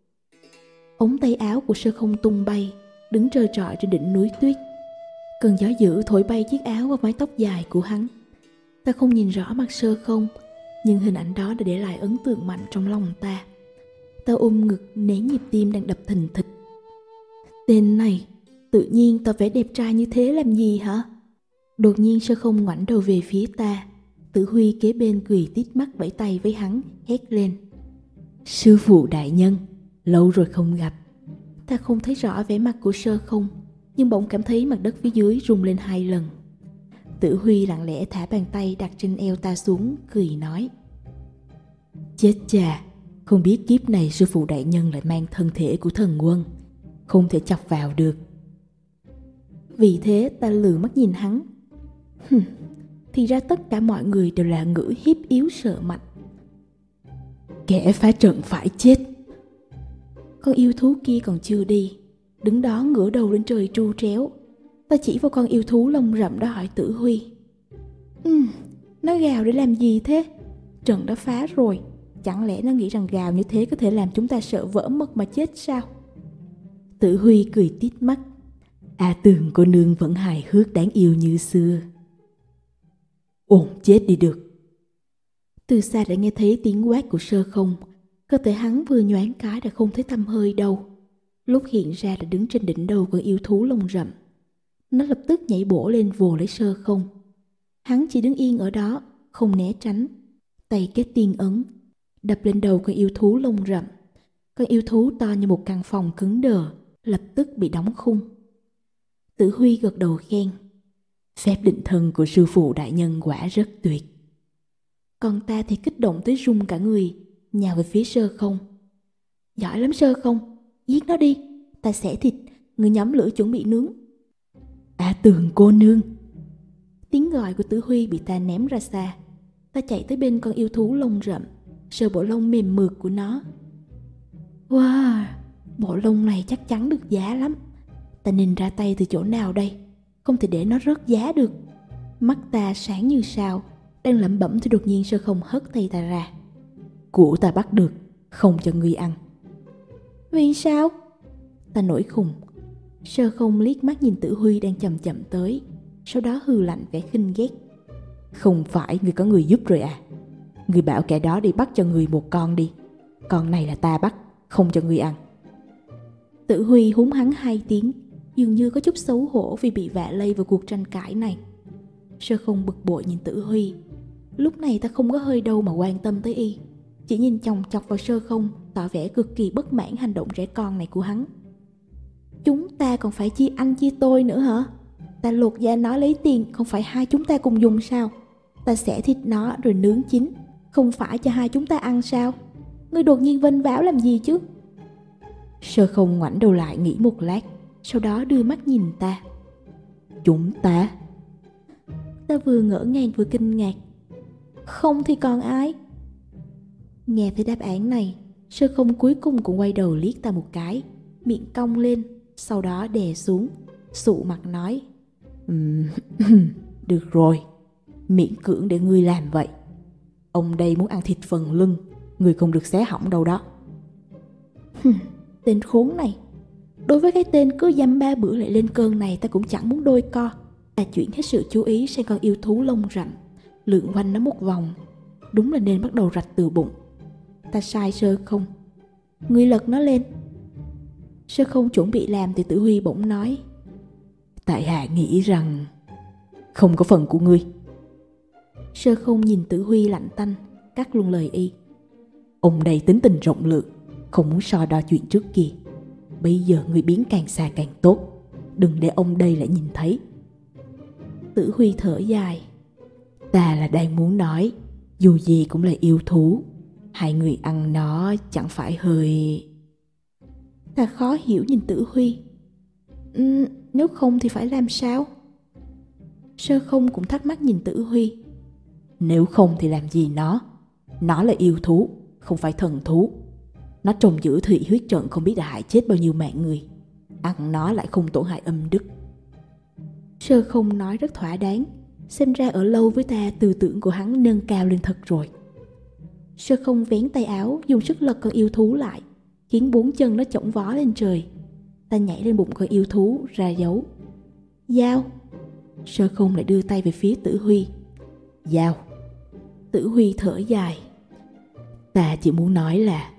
Ống tay áo của Sơ Không tung bay, đứng trơ trọi trên đỉnh núi tuyết. Cơn gió dữ thổi bay chiếc áo và mái tóc dài của hắn. Ta không nhìn rõ mặt Sơ Không, nhưng hình ảnh đó đã để lại ấn tượng mạnh trong lòng ta. Ta ôm ngực né nhịp tim đang đập thình thịch. Tên này, tự nhiên tỏ vẻ đẹp trai như thế làm gì hả? Đột nhiên Sơ Không ngoảnh đầu về phía ta. Tử Huy kế bên cười tít mắt vẫy tay với hắn, hét lên: Sư phụ đại nhân, lâu rồi không gặp. Ta không thấy rõ vẻ mặt của Sơ Không, nhưng bỗng cảm thấy mặt đất phía dưới rung lên hai lần. Tử Huy lặng lẽ thả bàn tay đặt trên eo ta xuống, cười nói: Chết chà, không biết kiếp này sư phụ đại nhân lại mang thân thể của thần quân, không thể chọc vào được. Vì thế ta lừ mắt nhìn hắn. Hừm, thì ra tất cả mọi người đều là ngữ hiếp yếu sợ mạnh. Kẻ phá trận phải chết. Con yêu thú kia còn chưa đi, đứng đó ngửa đầu lên trời tru tréo. Ta chỉ vào con yêu thú lông rậm đó hỏi Tử Huy: Ừm, nó gào để làm gì thế? Trận đã phá rồi, chẳng lẽ nó nghĩ rằng gào như thế có thể làm chúng ta sợ vỡ mất mà chết sao? Tử Huy cười tít mắt: A Tường cô nương vẫn hài hước đáng yêu như xưa. Ổn chết đi được. Từ xa đã nghe thấy tiếng quát của Sơ Không. Cơ thể hắn vừa nhoáng cái đã không thấy tăm hơi đâu. Lúc hiện ra đã đứng trên đỉnh đầu con yêu thú lông rậm. Nó lập tức nhảy bổ lên vồ lấy Sơ Không. Hắn chỉ đứng yên ở đó, không né tránh. Tay kết tiên ấn, đập lên đầu con yêu thú lông rậm. Con yêu thú to như một căn phòng cứng đờ, lập tức bị đóng khung. Tử Huy gật đầu khen: Phép định thân của sư phụ đại nhân quả rất tuyệt. Còn ta thì kích động tới run cả người, nhào về phía Sơ Không. Giỏi lắm Sơ Không, giết nó đi, ta xẻ thịt, người nhóm lửa chuẩn bị nướng. À Tường cô nương. Tiếng gọi của Tử Huy bị ta ném ra xa. Ta chạy tới bên con yêu thú lông rậm, sờ bộ lông mềm mượt của nó. Wow, bộ lông này chắc chắn được giá lắm. Ta nên ra tay từ chỗ nào đây? Không thể để nó rớt giá được. Mắt ta sáng như sao, đang lẩm bẩm thì đột nhiên Sơ Không hất tay ta ra. Của ta bắt được, không cho ngươi ăn. Vì sao? Ta nổi khùng. Sơ Không liếc mắt nhìn Tử Huy đang chậm chậm tới, sau đó hừ lạnh vẻ khinh ghét. Không phải ngươi có người giúp rồi à? Ngươi bảo kẻ đó đi bắt cho ngươi một con đi. Con này là ta bắt, không cho ngươi ăn. Tử Huy húng hắn hai tiếng, dường như có chút xấu hổ vì bị vạ lây vào cuộc tranh cãi này. Sơ Không bực bội nhìn Tử Huy. Lúc này ta không có hơi đâu mà quan tâm tới y, chỉ nhìn chòng chọc vào Sơ Không, tỏ vẻ cực kỳ bất mãn hành động trẻ con này của hắn. Chúng ta còn phải chia anh chia tôi nữa hả? Ta lột da nó lấy tiền, không phải hai chúng ta cùng dùng sao? Ta xẻ thịt nó rồi nướng chín, không phải cho hai chúng ta ăn sao? Ngươi đột nhiên vênh váo làm gì chứ? Sơ Không ngoảnh đầu lại nghĩ một lát, sau đó đưa mắt nhìn ta. Chúng ta? Ta vừa ngỡ ngàng vừa kinh ngạc. Không thì còn ai? Nghe thấy đáp án này, Sơ Không cuối cùng cũng quay đầu liếc ta một cái, miệng cong lên, sau đó đè xuống, sụ mặt nói: um, Được rồi, miễn cưỡng để ngươi làm vậy. Ông đây muốn ăn thịt phần lưng, ngươi không được xé hỏng đâu đó. Tên khốn này. Đối với cái tên cứ dăm ba bữa lại lên cơn này, ta cũng chẳng muốn đôi co. Ta chuyển hết sự chú ý sang con yêu thú lông rậm, lượn quanh nó một vòng. Đúng là nên bắt đầu rạch từ bụng. Ta sai Sơ Không: Ngươi lật nó lên. Sơ Không chuẩn bị làm thì Tử Huy bỗng nói: Tại hạ nghĩ rằng không có phần của ngươi. Sơ Không nhìn Tử Huy lạnh tanh, cắt luôn lời y. Ông đây tính tình rộng lượng, không muốn so đo chuyện trước kia. Bây giờ ngươi biến càng xa càng tốt, đừng để ông đây lại nhìn thấy. Tử Huy thở dài: Ta là đang muốn nói, dù gì cũng là yêu thú, hai người ăn nó chẳng phải hơi... Ta khó hiểu nhìn Tử Huy. Ừ, nếu không thì phải làm sao? Sơ Không cũng thắc mắc nhìn Tử Huy. Nếu không thì làm gì nó? Nó là yêu thú, không phải thần thú. Nó trồng giữ thủy huyết trận không biết đã hại chết bao nhiêu mạng người. Ăn nó lại không tổn hại âm đức. Sơ Không nói rất thỏa đáng. Xem ra ở lâu với ta, tư tưởng của hắn nâng cao lên thật rồi. Sơ Không vén tay áo, dùng sức lật con yêu thú lại, khiến bốn chân nó chổng vó lên trời. Ta nhảy lên bụng con yêu thú, ra dấu. Dao. Sơ Không lại đưa tay về phía Tử Huy. Dao. Tử Huy thở dài. Ta chỉ muốn nói là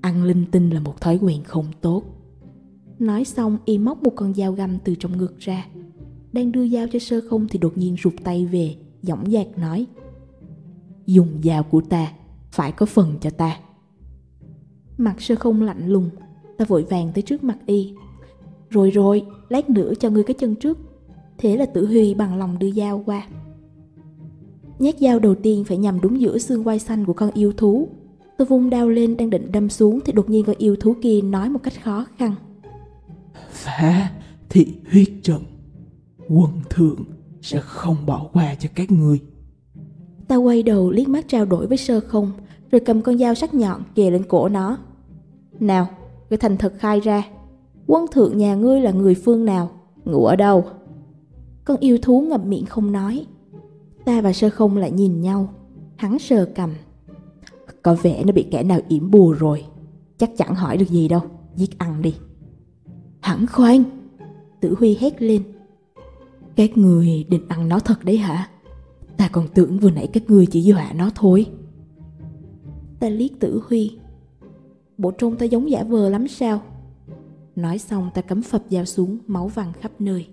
ăn linh tinh là một thói quen không tốt. Nói xong y móc một con dao găm từ trong ngực ra. Đang đưa dao cho Sơ Không thì đột nhiên rụt tay về, dõng dạc nói: Dùng dao của ta, phải có phần cho ta. Mặt Sơ Không lạnh lùng. Ta vội vàng tới trước mặt y. Rồi rồi, lát nữa cho ngươi cái chân trước. Thế là Tử Huy bằng lòng đưa dao qua. Nhát dao đầu tiên phải nhằm đúng giữa xương quai xanh của con yêu thú. Tôi vung đao lên đang định đâm xuống thì đột nhiên con yêu thú kia nói một cách khó khăn: Phá thị huyết trận, quân thượng sẽ không bỏ qua cho các ngươi. Ta quay đầu liếc mắt trao đổi với Sơ Không, rồi cầm con dao sắc nhọn kề lên cổ nó. Nào, ngươi thành thật khai ra, quân thượng nhà ngươi là người phương nào, ngủ ở đâu? Con yêu thú ngậm miệng không nói. Ta và Sơ Không lại nhìn nhau. Hắn sờ cằm. Có vẻ nó bị kẻ nào yểm bùa rồi. Chắc chẳng hỏi được gì đâu, giết ăn đi. Hẳn khoan! Tử Huy hét lên. Các người định ăn nó thật đấy hả? Ta còn tưởng vừa nãy các ngươi chỉ dọa nó thôi. Ta liếc Tử Huy. Bộ trông ta giống giả vờ lắm sao? Nói xong ta cắm phập dao xuống, máu văng khắp nơi.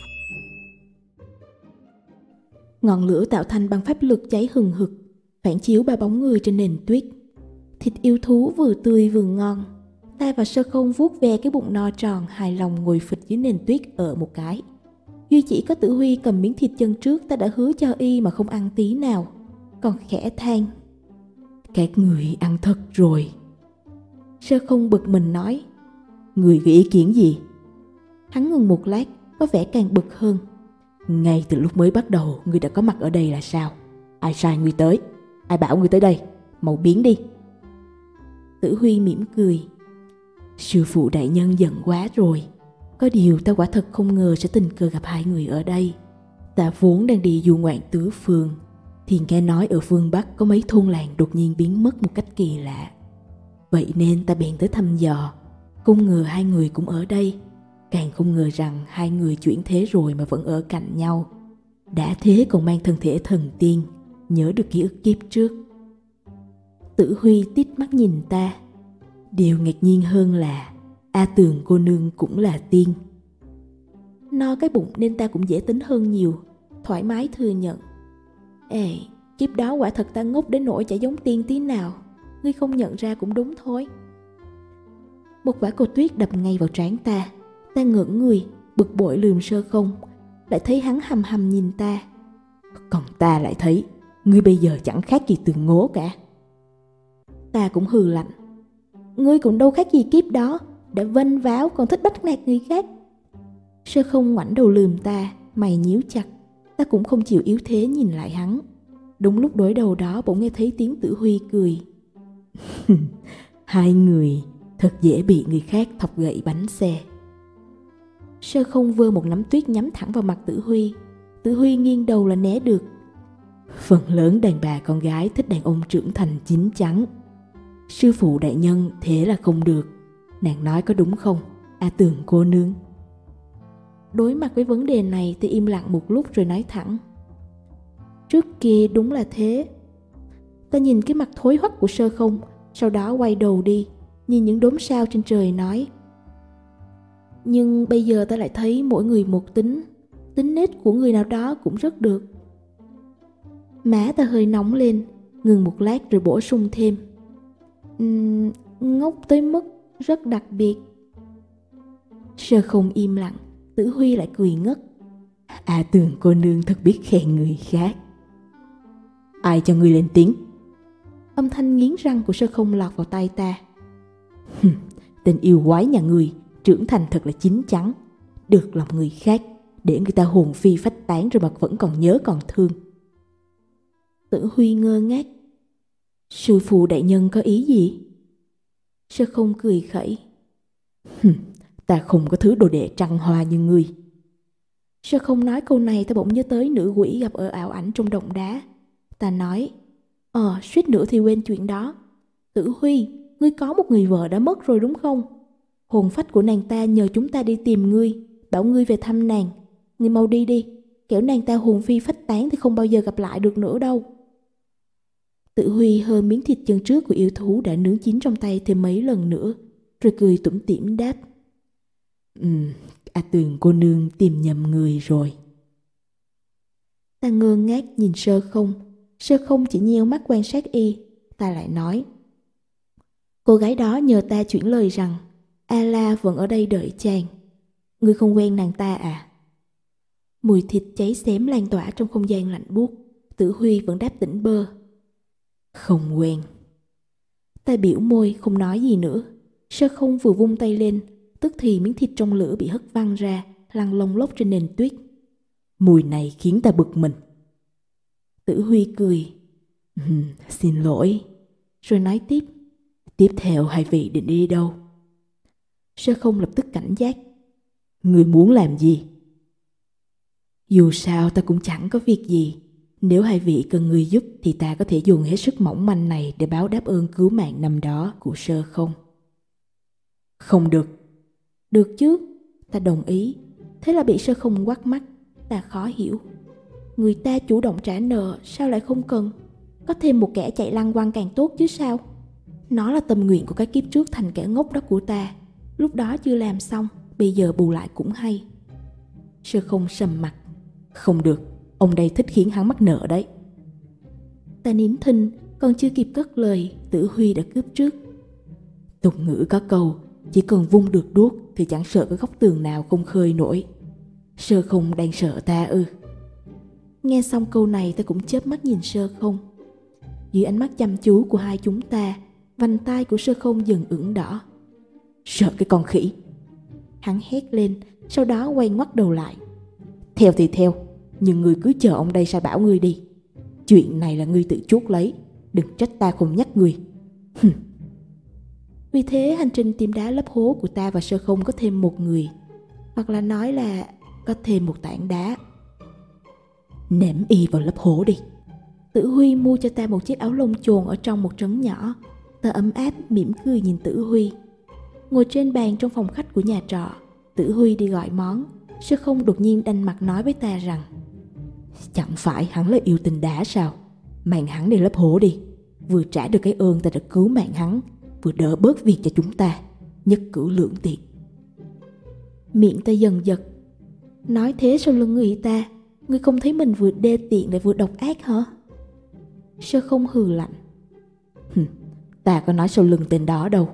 Ngọn lửa tạo thành bằng pháp lực cháy hừng hực, phản chiếu ba bóng người trên nền tuyết. Thịt yêu thú vừa tươi vừa ngon. Ta và Sơ Không vuốt ve cái bụng no tròn, hài lòng ngồi phịch dưới nền tuyết ở một cái. Duy chỉ có Tử Huy cầm miếng thịt chân trước ta đã hứa cho y mà không ăn tí nào, còn khẽ than: Các người ăn thật rồi. Sơ Không bực mình nói: Người có ý kiến gì? Hắn ngừng một lát, có vẻ càng bực hơn. Ngay từ lúc mới bắt đầu ngươi đã có mặt ở đây là sao? Ai sai ngươi tới? Ai bảo ngươi tới đây? Mau biến đi. Tử Huy mỉm cười. Sư phụ đại nhân giận quá rồi. Có điều ta quả thật không ngờ sẽ tình cờ gặp hai người ở đây. Ta vốn đang đi du ngoạn tứ phương, thì nghe nói ở phương Bắc có mấy thôn làng đột nhiên biến mất một cách kỳ lạ. Vậy nên ta bèn tới thăm dò. Không ngờ hai người cũng ở đây. Càng không ngờ rằng hai người chuyển thế rồi mà vẫn ở cạnh nhau. Đã thế còn mang thân thể thần tiên, nhớ được ký ức kiếp trước. Tử Huy tít mắt nhìn ta. Điều ngạc nhiên hơn là A Tường cô nương cũng là tiên. No cái bụng nên ta cũng dễ tính hơn nhiều, thoải mái thừa nhận. Ê, kiếp đó quả thật ta ngốc đến nỗi chả giống tiên tí nào. Ngươi không nhận ra cũng đúng thôi. Một quả cầu tuyết đập ngay vào trán ta. Ta ngẩng người, bực bội lườm Sơ Không, lại thấy hắn hầm hầm nhìn ta. Còn ta lại thấy ngươi bây giờ chẳng khác gì từ ngố cả. Ta cũng hừ lạnh. Ngươi cũng đâu khác gì kiếp đó, đã vênh váo còn thích bắt nạt người khác. Sơ Không ngoảnh đầu lườm ta, mày nhíu chặt. Ta cũng không chịu yếu thế nhìn lại hắn. Đúng lúc đối đầu đó bỗng nghe thấy tiếng Tử Huy cười. Hai người thật dễ bị người khác thọc gậy bánh xe. Sơ Không vơ một nắm tuyết nhắm thẳng vào mặt Tử Huy. Tử Huy nghiêng đầu là né được. Phần lớn đàn bà con gái thích đàn ông trưởng thành chín chắn. Sư phụ đại nhân thế là không được. Nàng nói có đúng không, A Tường cô nương? Đối mặt với vấn đề này tôi im lặng một lúc rồi nói thẳng. Trước kia đúng là thế. Ta nhìn cái mặt thối hoắc của Sơ Không, sau đó quay đầu đi, nhìn những đốm sao trên trời nói. Nhưng bây giờ ta lại thấy mỗi người một tính, tính nết của người nào đó cũng rất được. Má ta hơi nóng lên, ngừng một lát rồi bổ sung thêm. Uhm, ngốc tới mức rất đặc biệt. Sơ Không im lặng, Tử Huy lại cười ngất. A Tường cô nương thật biết khen người khác. Ai cho ngươi lên tiếng? Âm thanh nghiến răng của Sơ Không lọt vào tai ta. Tên yêu quái nhà ngươi trưởng thành thật là chín chắn, được lòng người khác, để người ta hồn phi phách tán rồi mà vẫn còn nhớ còn thương. Tử Huy ngơ ngác. Sư phụ đại nhân có ý gì? Sơ Không cười khẩy. Ta không có thứ đồ đệ trăng hoa như ngươi. Sơ Không nói câu này ta bỗng nhớ tới nữ quỷ gặp ở ảo ảnh trong động đá. Ta nói, ờ suýt nữa thì quên chuyện đó. Tử Huy, ngươi có một người vợ đã mất rồi đúng không? Hồn phách của nàng ta nhờ chúng ta đi tìm ngươi, bảo ngươi về thăm nàng. Ngươi mau đi đi, kẻo nàng ta hồn phi phách tán thì không bao giờ gặp lại được nữa đâu. Tử Huy hơn miếng thịt chân trước của yêu thú đã nướng chín trong tay thêm mấy lần nữa, rồi cười tủm tỉm đáp. Ừm, A Tường cô nương tìm nhầm người rồi. Ta ngơ ngác nhìn Sơ Không. Sơ Không chỉ nheo mắt quan sát y. Ta lại nói. Cô gái đó nhờ ta chuyển lời rằng A La vẫn ở đây đợi chàng. Ngươi không quen nàng ta à? Mùi thịt cháy xém lan tỏa trong không gian lạnh buốt. Tử Huy vẫn đáp tỉnh bơ. Không quen. Ta biểu môi không nói gì nữa. Sơ Không vừa vung tay lên, tức thì miếng thịt trong lửa bị hất văng ra, lăn lông lốc trên nền tuyết. Mùi này khiến ta bực mình. Tử Huy cười. Uhm, xin lỗi. Rồi nói tiếp. Tiếp theo hai vị định đi đâu? Sơ Không lập tức cảnh giác. Người muốn làm gì? Dù sao ta cũng chẳng có việc gì. Nếu hai vị cần người giúp thì ta có thể dùng hết sức mỏng manh này để báo đáp ơn cứu mạng năm đó của Sơ Không. Không được. Được chứ, ta đồng ý. Thế là bị Sơ Không quắt mắt. Ta khó hiểu. Người ta chủ động trả nợ, sao lại không cần? Có thêm một kẻ chạy lăng quăng càng tốt chứ sao? Nó là tâm nguyện của cái kiếp trước thành kẻ ngốc đó của ta. Lúc đó chưa làm xong, bây giờ bù lại cũng hay. Sơ Không sầm mặt. Không được, ông đây thích khiến hắn mắc nợ đấy. Ta nín thinh, còn chưa kịp cất lời, Tử Huy đã cướp trước. Tục ngữ có câu, chỉ cần vung được đuốc thì chẳng sợ cái góc tường nào không khơi nổi. Sơ Không đang sợ ta ư? Nghe xong câu này ta cũng chớp mắt nhìn Sơ Không. Dưới ánh mắt chăm chú của hai chúng ta, vành tai của Sơ Không dần ửng đỏ. Sợ cái con khỉ. Hắn hét lên, sau đó quay ngoắt đầu lại. Theo thì theo, nhưng ngươi cứ chờ ông đây sai bảo ngươi đi. Chuyện này là ngươi tự chuốc lấy, đừng trách ta không nhắc ngươi. Vì thế hành trình tìm đá lấp hố của ta và Sơ Không có thêm một người. Hoặc là nói là có thêm một tảng đá. Ném y vào lấp hố đi. Tử Huy mua cho ta một chiếc áo lông chồn ở trong một trấn nhỏ. Ta ấm áp mỉm cười nhìn Tử Huy. Ngồi trên bàn trong phòng khách của nhà trọ, Tử Huy đi gọi món. Sơ Không đột nhiên đanh mặt nói với ta rằng chẳng phải hắn là yêu tình đá sao? Mang hắn đi lấp hố đi. Vừa trả được cái ơn ta đã cứu mạng hắn, vừa đỡ bớt việc cho chúng ta. Nhất cử lưỡng tiện. Miệng ta dần giật. Nói thế sau lưng người ta, ngươi không thấy mình vừa đê tiện lại vừa độc ác hả? Sơ Không hừ lạnh. Ta có nói sau lưng tên đó đâu.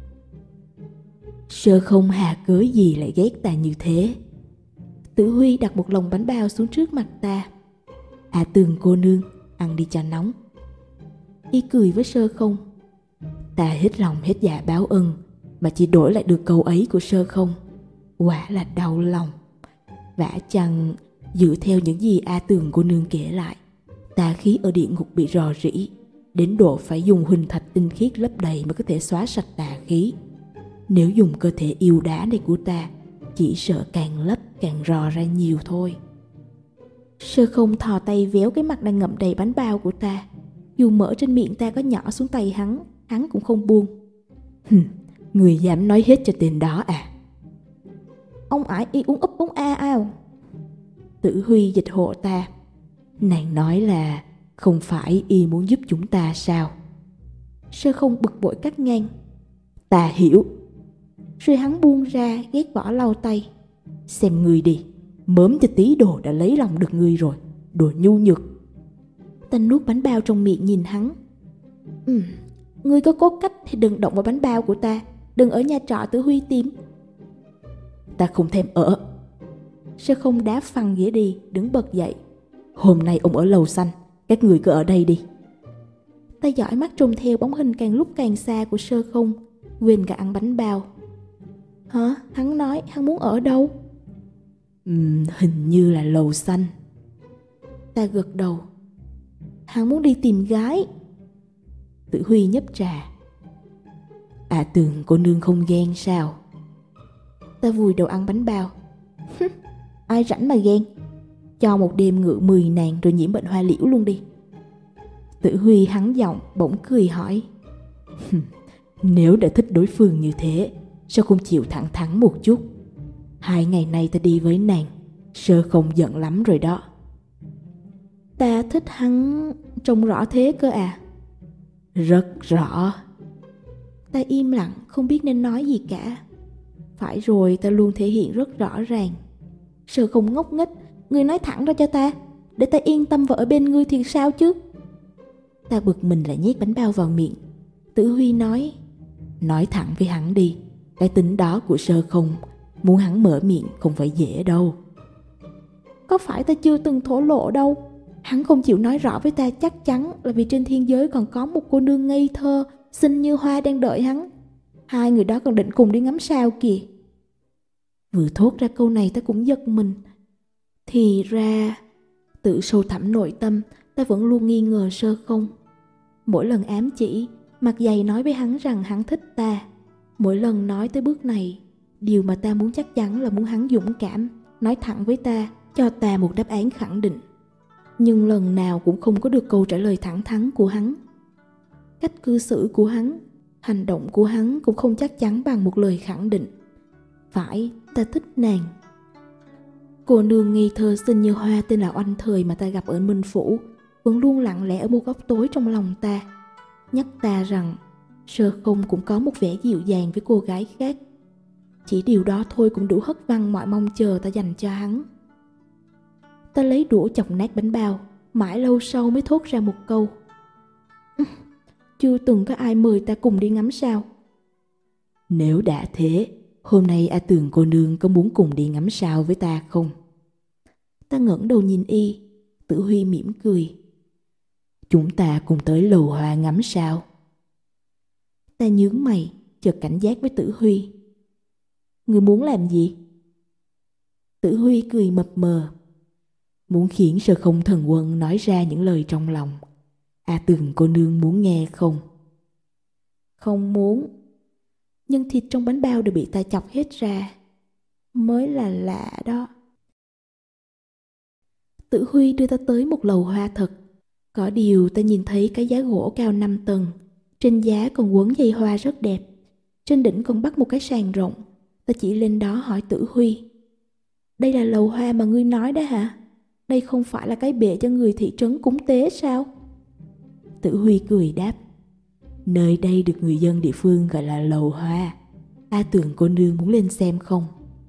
Sơ Không hà cớ gì lại ghét ta như thế? Tử Huy đặt một lồng bánh bao xuống trước mặt ta. À Tường cô nương, ăn đi cho nóng. Y cười với Sơ Không. Ta hết lòng hết dạ báo ân, mà chỉ đổi lại được câu ấy của Sơ Không. Quả là đau lòng. Vả chăng dựa theo những gì A Tường cô nương kể lại, tà khí ở địa ngục bị rò rỉ, đến độ phải dùng huỳnh thạch tinh khiết lấp đầy mới có thể xóa sạch tà khí. Nếu dùng cơ thể yêu đá này của ta, chỉ sợ càng lấp càng rò ra nhiều thôi. Sơ Không thò tay véo cái mặt đang ngậm đầy bánh bao của ta. Dù mỡ trên miệng ta có nhỏ xuống tay hắn, hắn cũng không buông. Hừm, người dám nói hết cho tên đó à? Ông ải y uống úp uống a ao. Tử Huy dịch hộ ta. Nàng nói là không phải y muốn giúp chúng ta sao? Sơ Không bực bội cắt ngang. Ta hiểu. Rồi hắn buông ra ghét bỏ lau tay. Xem ngươi đi, mớm cho tí đồ đã lấy lòng được ngươi rồi, đồ nhu nhược. Ta nuốt bánh bao trong miệng nhìn hắn. Ừ, ngươi có cốt cách thì đừng động vào bánh bao của ta. Đừng ở nhà trọ Tử Huy tìm. Ta không thèm ở. Sơ Không đá phăng ghế đi, đứng bật dậy. Hôm nay ông ở lầu xanh, các người cứ ở đây đi. Ta dõi mắt trông theo bóng hình càng lúc càng xa của Sơ Không, quên cả ăn bánh bao. Hả? Hắn nói hắn muốn ở đâu? Uhm, hình như là lầu xanh. Ta gật đầu. Hắn muốn đi tìm gái. Tử Huy nhấp trà. À Tường cô nương không ghen sao? Ta vùi đầu ăn bánh bao. Ai rảnh mà ghen. Cho một đêm ngự mười nàng rồi nhiễm bệnh hoa liễu luôn đi. Tử Huy hắn giọng bỗng cười hỏi. Nếu đã thích đối phương như thế, sao không chịu thẳng thắn một chút? Hai ngày nay ta đi với nàng, Sơ Không giận lắm rồi đó. Ta thích hắn trông rõ thế cơ à? Rất rõ. Ta im lặng, không biết nên nói gì cả. Phải rồi, ta luôn thể hiện rất rõ ràng. Sơ Không ngốc nghếch, ngươi nói thẳng ra cho ta, để ta yên tâm và ở bên ngươi thì sao chứ? Ta bực mình lại nhét bánh bao vào miệng. Tử Huy nói: Nói thẳng với hắn đi, cái tính đó của Sơ Không, muốn hắn mở miệng không phải dễ đâu. Có phải ta chưa từng thổ lộ đâu. Hắn không chịu nói rõ với ta chắc chắn là vì trên thiên giới còn có một cô nương ngây thơ, xinh như hoa đang đợi hắn. Hai người đó còn định cùng đi ngắm sao kìa. Vừa thốt ra câu này ta cũng giật mình. Thì ra, tự sâu thẳm nội tâm, ta vẫn luôn nghi ngờ Sơ Không. Mỗi lần ám chỉ, mặt dày nói với hắn rằng hắn thích ta. Mỗi lần nói tới bước này, điều mà ta muốn chắc chắn là muốn hắn dũng cảm, nói thẳng với ta, cho ta một đáp án khẳng định. Nhưng lần nào cũng không có được câu trả lời thẳng thắn của hắn. Cách cư xử của hắn, hành động của hắn cũng không chắc chắn bằng một lời khẳng định. Phải, ta thích nàng. Cô nương ngây thơ xinh như hoa tên là Oanh Thời mà ta gặp ở Minh Phủ vẫn luôn lặng lẽ ở một góc tối trong lòng ta, nhắc ta rằng Sơ Không cũng có một vẻ dịu dàng với cô gái khác. Chỉ điều đó thôi cũng đủ hất văng mọi mong chờ ta dành cho hắn. Ta lấy đũa chọc nát bánh bao, mãi lâu sau mới thốt ra một câu: Chưa từng có ai mời ta cùng đi ngắm sao. Nếu đã thế, hôm nay A Tường cô nương có muốn cùng đi ngắm sao với ta không? Ta ngẩng đầu nhìn y. Tử Huy mỉm cười: Chúng ta cùng tới lầu hoa ngắm sao. Ta nhướng mày, chợt cảnh giác với Tử Huy. Người muốn làm gì? Tử Huy cười mập mờ. Muốn khiến Sơ Không thần quân nói ra những lời trong lòng. A Tường cô nương muốn nghe không? Không muốn. Nhưng thịt trong bánh bao đều bị ta chọc hết ra. Mới là lạ đó. Tử Huy đưa ta tới một lầu hoa thật. Có điều ta nhìn thấy cái giá gỗ cao năm tầng. Trên giá còn quấn dây hoa rất đẹp. Trên đỉnh còn bắt một cái sàn rộng. Ta chỉ lên đó hỏi Tử Huy: Đây là lầu hoa mà ngươi nói đó hả? Đây không phải là cái bệ cho người thị trấn cúng tế sao? Tử Huy cười đáp: Nơi đây được người dân địa phương gọi là lầu hoa. A Tường cô nương muốn lên xem không?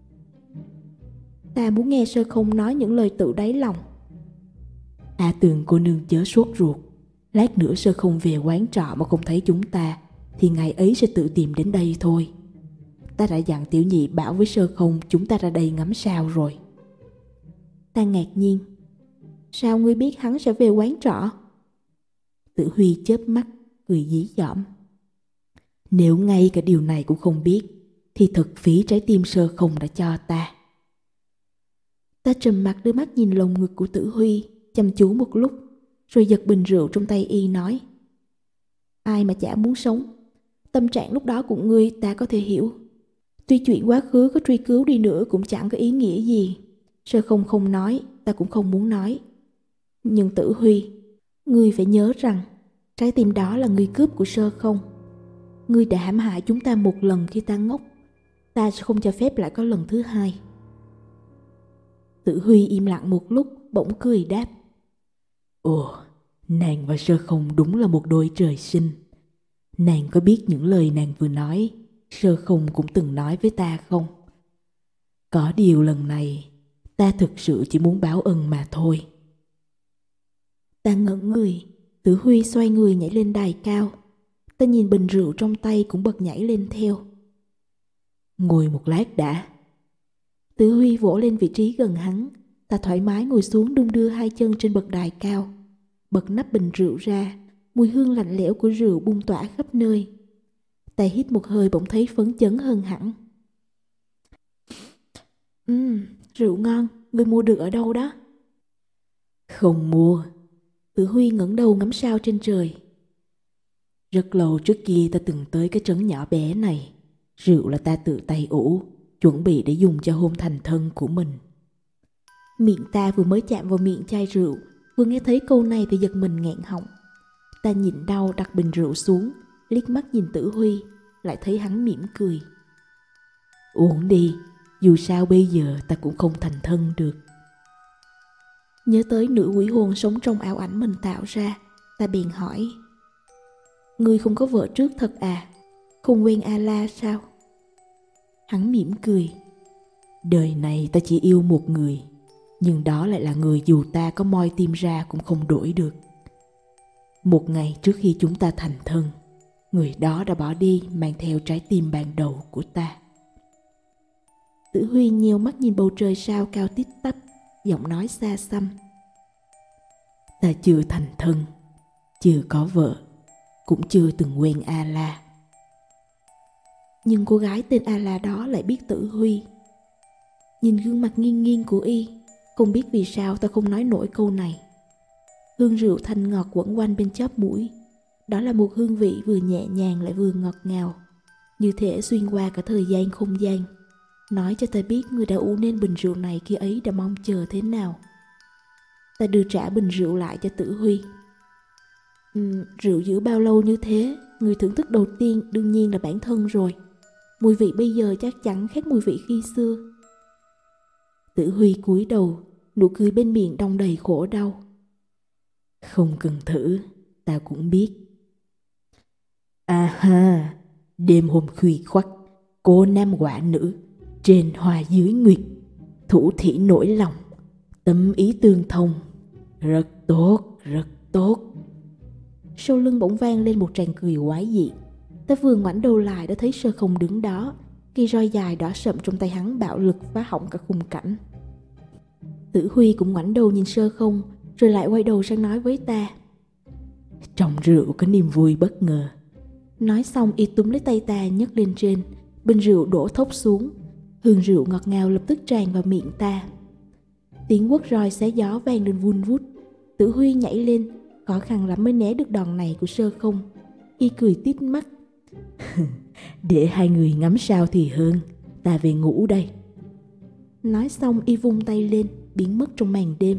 Ta muốn nghe Sơ Không nói những lời tự đáy lòng. A Tường cô nương chớ sốt ruột. Lát nữa Sơ Không về quán trọ mà không thấy chúng ta, thì ngày ấy sẽ tự tìm đến đây thôi. Ta đã dặn tiểu nhị bảo với Sơ Không chúng ta ra đây ngắm sao rồi. Ta ngạc nhiên: Sao ngươi biết hắn sẽ về quán trọ? Tử Huy chớp mắt, cười dí dỏm: Nếu ngay cả điều này cũng không biết, thì thật phí trái tim Sơ Không đã cho ta. Ta trầm mặc đưa mắt nhìn lồng ngực của Tử Huy, chăm chú một lúc, rồi giật bình rượu trong tay y nói: Ai mà chả muốn sống. Tâm trạng lúc đó của ngươi ta có thể hiểu. Tuy chuyện quá khứ có truy cứu đi nữa cũng chẳng có ý nghĩa gì. Sơ Không không nói, ta cũng không muốn nói. Nhưng Tử Huy, ngươi phải nhớ rằng trái tim đó là ngươi cướp của Sơ Không. Ngươi đã hãm hại chúng ta một lần khi ta ngốc. Ta sẽ không cho phép lại có lần thứ hai. Tử Huy im lặng một lúc, bỗng cười đáp: Ồ, nàng và Sơ Không đúng là một đôi trời sinh. Nàng có biết những lời nàng vừa nói Sơ Không cũng từng nói với ta không? Có điều lần này ta thực sự chỉ muốn báo ân mà thôi. Ta ngẩn người. Tử Huy xoay người nhảy lên đài cao. Ta nhìn bình rượu trong tay cũng bật nhảy lên theo. Ngồi một lát đã. Tử Huy vỗ lên vị trí gần hắn. Ta thoải mái ngồi xuống đung đưa hai chân trên bậc đài cao. Bật nắp bình rượu ra. Mùi hương lạnh lẽo của rượu bung tỏa khắp nơi. Ta hít một hơi bỗng thấy phấn chấn hơn hẳn. Ừm, rượu ngon, ngươi mua được ở đâu đó? Không mua. Tử Huy ngẩng đầu ngắm sao trên trời. Rất lâu trước kia ta từng tới cái trấn nhỏ bé này. Rượu là ta tự tay ủ, chuẩn bị để dùng cho hôm thành thân của mình. Miệng ta vừa mới chạm vào miệng chai rượu, vừa nghe thấy câu này thì giật mình nghẹn họng. Ta nhịn đau đặt bình rượu xuống, liếc mắt nhìn Tử Huy, lại thấy hắn mỉm cười. Uống đi, dù sao bây giờ ta cũng không thành thân được. Nhớ tới nữ quỷ hồn sống trong ảo ảnh mình tạo ra, ta bèn hỏi: Ngươi không có vợ trước thật à? Không quen A-la sao? Hắn mỉm cười. Đời này ta chỉ yêu một người, nhưng đó lại là người dù ta có moi tim ra cũng không đổi được. Một ngày trước khi chúng ta thành thân, người đó đã bỏ đi mang theo trái tim ban đầu của ta. Tử Huy nheo mắt nhìn bầu trời sao cao tít tắp, giọng nói xa xăm. Ta chưa thành thân, chưa có vợ, cũng chưa từng quen A-la. Nhưng cô gái tên A-la đó lại biết Tử Huy. Nhìn gương mặt nghiêng nghiêng của y, không biết vì sao ta không nói nổi câu này. Hương rượu thanh ngọt quẩn quanh bên chóp mũi. Đó là một hương vị vừa nhẹ nhàng lại vừa ngọt ngào, như thể xuyên qua cả thời gian không gian, nói cho ta biết người đã uống nên bình rượu này khi ấy đã mong chờ thế nào. Ta đưa trả bình rượu lại cho Tử Huy. Uhm, rượu giữ bao lâu như thế, người thưởng thức đầu tiên đương nhiên là bản thân rồi. Mùi vị bây giờ chắc chắn khác mùi vị khi xưa. Tử Huy cúi đầu, nụ cười bên miệng đong đầy khổ đau. Không cần thử, ta cũng biết. À ha, đêm hôm khuya khoắt, cô nam quả nữ, trên hoa dưới nguyệt, thủ thỉ nỗi lòng, tâm ý tương thông, rất tốt, rất tốt. Sau lưng bỗng vang lên một tràng cười quái dị. Ta vừa ngoảnh đầu lại đã thấy Sơ Không đứng đó, cây roi dài đỏ sậm trong tay hắn bạo lực phá hỏng cả khung cảnh. Tử Huy cũng ngoảnh đầu nhìn Sơ Không, rồi lại quay đầu sang nói với ta. Trong rượu có niềm vui bất ngờ. Nói xong y túm lấy tay ta nhấc lên trên, bình rượu đổ thốc xuống. Hương rượu ngọt ngào lập tức tràn vào miệng ta. Tiếng quất roi xé gió vang lên vun vút. Tử Huy nhảy lên, khó khăn lắm mới né được đòn này của Sơ Không. Y cười tít mắt. Để hai người ngắm sao thì hơn, ta về ngủ đây. Nói xong y vung tay lên, biến mất trong màn đêm.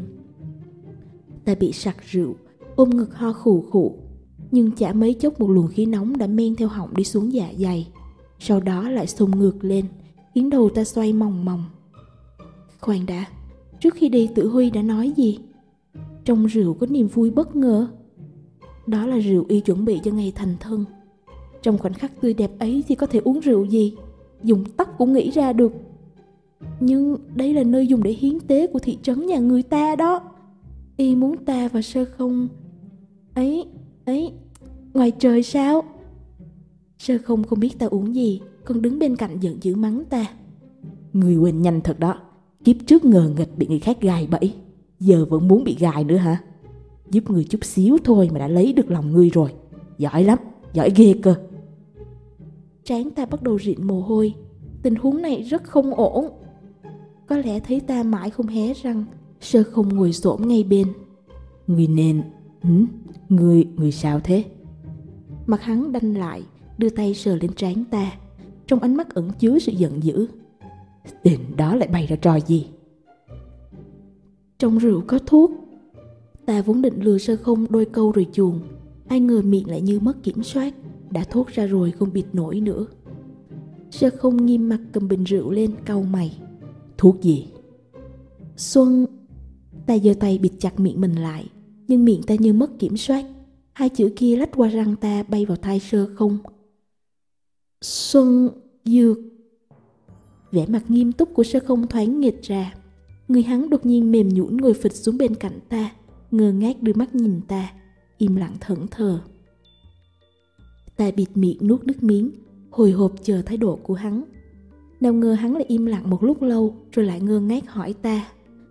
Ta bị sặc rượu, ôm ngực ho khù khụ, nhưng chả mấy chốc một luồng khí nóng đã men theo họng đi xuống dạ dày, sau đó lại xông ngược lên, khiến đầu ta xoay mòng mòng. Khoan đã, trước khi đi Tử Huy đã nói gì? Trong rượu có niềm vui bất ngờ. Đó là rượu y chuẩn bị cho ngày thành thân. Trong khoảnh khắc tươi đẹp ấy thì có thể uống rượu gì? Dùng tóc cũng nghĩ ra được. Nhưng đây là nơi dùng để hiến tế của thị trấn nhà người ta đó. Y muốn ta và Sơ Không ấy, ấy, ngoài trời sao? Sơ Không không biết ta uống gì, còn đứng bên cạnh giận dữ mắng ta. Người quên nhanh thật đó, kiếp trước ngờ nghịch bị người khác gài bẫy, giờ vẫn muốn bị gài nữa hả? Giúp người chút xíu thôi mà đã lấy được lòng ngươi rồi, giỏi lắm, giỏi ghê cơ. Trán ta bắt đầu rịn mồ hôi, tình huống này rất không ổn. Có lẽ thấy ta mãi không hé răng, Sơ Không ngồi xổm ngay bên. Người nên, hử? Người, người sao thế? Mặt hắn đanh lại, đưa tay sờ lên trán ta, trong ánh mắt ẩn chứa sự giận dữ. Tên đó lại bày ra trò gì? Trong rượu có thuốc. Ta vốn định lừa Sơ Không đôi câu rồi chuồn, ai ngờ miệng lại như mất kiểm soát, đã thốt ra rồi không bịt nổi nữa. Sơ Không nghiêm mặt cầm bình rượu lên, cau mày. Thuốc gì? Xuân. Ta giơ tay bịt chặt miệng mình lại, nhưng miệng ta như mất kiểm soát. Hai chữ kia lách qua răng ta bay vào tai Sơ Không. Xuân dược. Vẻ mặt nghiêm túc của Sơ Không thoáng nghệt ra. Người hắn đột nhiên mềm nhũn ngồi phịch xuống bên cạnh ta, ngơ ngác đưa mắt nhìn ta, im lặng thẫn thờ. Ta bịt miệng nuốt nước miếng, hồi hộp chờ thái độ của hắn. Nào ngờ hắn lại im lặng một lúc lâu, rồi lại ngơ ngác hỏi ta.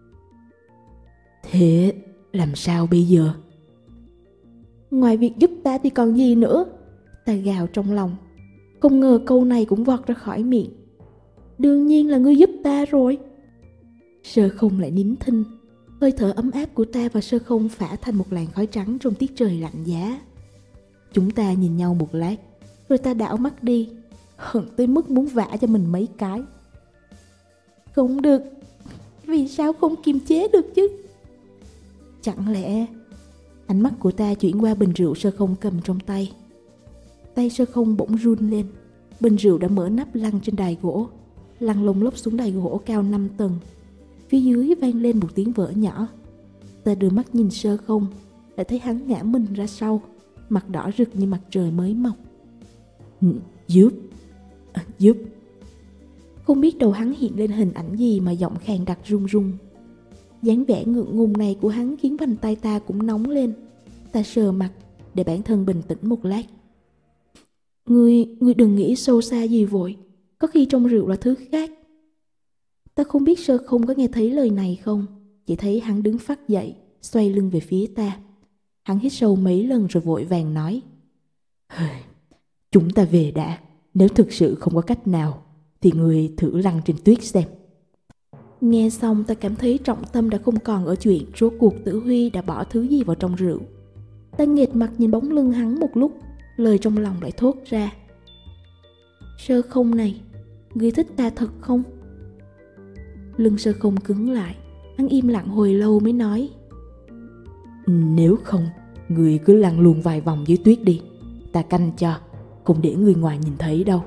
Thế làm sao bây giờ? Ngoài việc giúp ta thì còn gì nữa? Ta gào trong lòng. Không ngờ câu này cũng vọt ra khỏi miệng. Đương nhiên là ngươi giúp ta rồi. Sơ Không lại nín thinh. Hơi thở ấm áp của ta và Sơ Không phả thành một làn khói trắng trong tiết trời lạnh giá. Chúng ta nhìn nhau một lát, rồi ta đảo mắt đi, hận tới mức muốn vả cho mình mấy cái. Không được, vì sao không kiềm chế được chứ? Chẳng lẽ... Ánh mắt của ta chuyển qua bình rượu Sơ Không cầm trong tay. Tay Sơ Không bỗng run lên. Bình rượu đã mở nắp lăn trên đài gỗ, lăn lông lốc xuống đài gỗ cao năm tầng. Phía dưới vang lên một tiếng vỡ nhỏ. Ta đưa mắt nhìn Sơ Không, lại thấy hắn ngã mình ra sau, mặt đỏ rực như mặt trời mới mọc. Giúp, à, giúp. Không biết đầu hắn hiện lên hình ảnh gì mà giọng khàn đặc run run. Dáng vẻ ngượng ngùng này của hắn khiến vành tay ta cũng nóng lên. Ta sờ mặt để bản thân bình tĩnh một lát. Ngươi, ngươi đừng nghĩ sâu xa gì vội. Có khi trong rượu là thứ khác. Ta không biết Sơ Không có nghe thấy lời này không. Chỉ thấy hắn đứng phắt dậy, xoay lưng về phía ta. Hắn hít sâu mấy lần rồi vội vàng nói: Chúng ta về đã. Nếu thực sự không có cách nào thì người thử lăn trên tuyết xem. Nghe xong ta cảm thấy trọng tâm đã không còn ở chuyện rốt cuộc Tử Huy đã bỏ thứ gì vào trong rượu. Ta nghệt mặt nhìn bóng lưng hắn một lúc, lời trong lòng lại thốt ra: Sơ Không này, ngươi thích ta thật không? Lưng Sơ Không cứng lại, hắn im lặng hồi lâu mới nói: Nếu không, người cứ lăn luôn vài vòng dưới tuyết đi. Ta canh cho, không để người ngoài nhìn thấy đâu.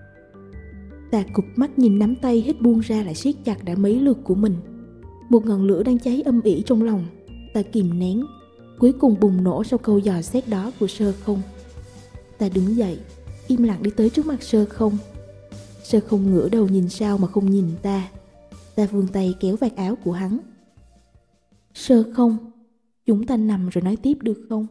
Ta cụp mắt nhìn nắm tay hết buông ra lại siết chặt đã mấy lượt của mình. Một ngọn lửa đang cháy âm ỉ trong lòng, ta kìm nén, cuối cùng bùng nổ sau câu dò xét đó của Sơ Không. Ta đứng dậy, im lặng đi tới trước mặt Sơ Không. Sơ Không ngửa đầu nhìn sao mà không nhìn ta. Ta vươn tay kéo vạt áo của hắn. Sơ Không, chúng ta nằm rồi nói tiếp được không?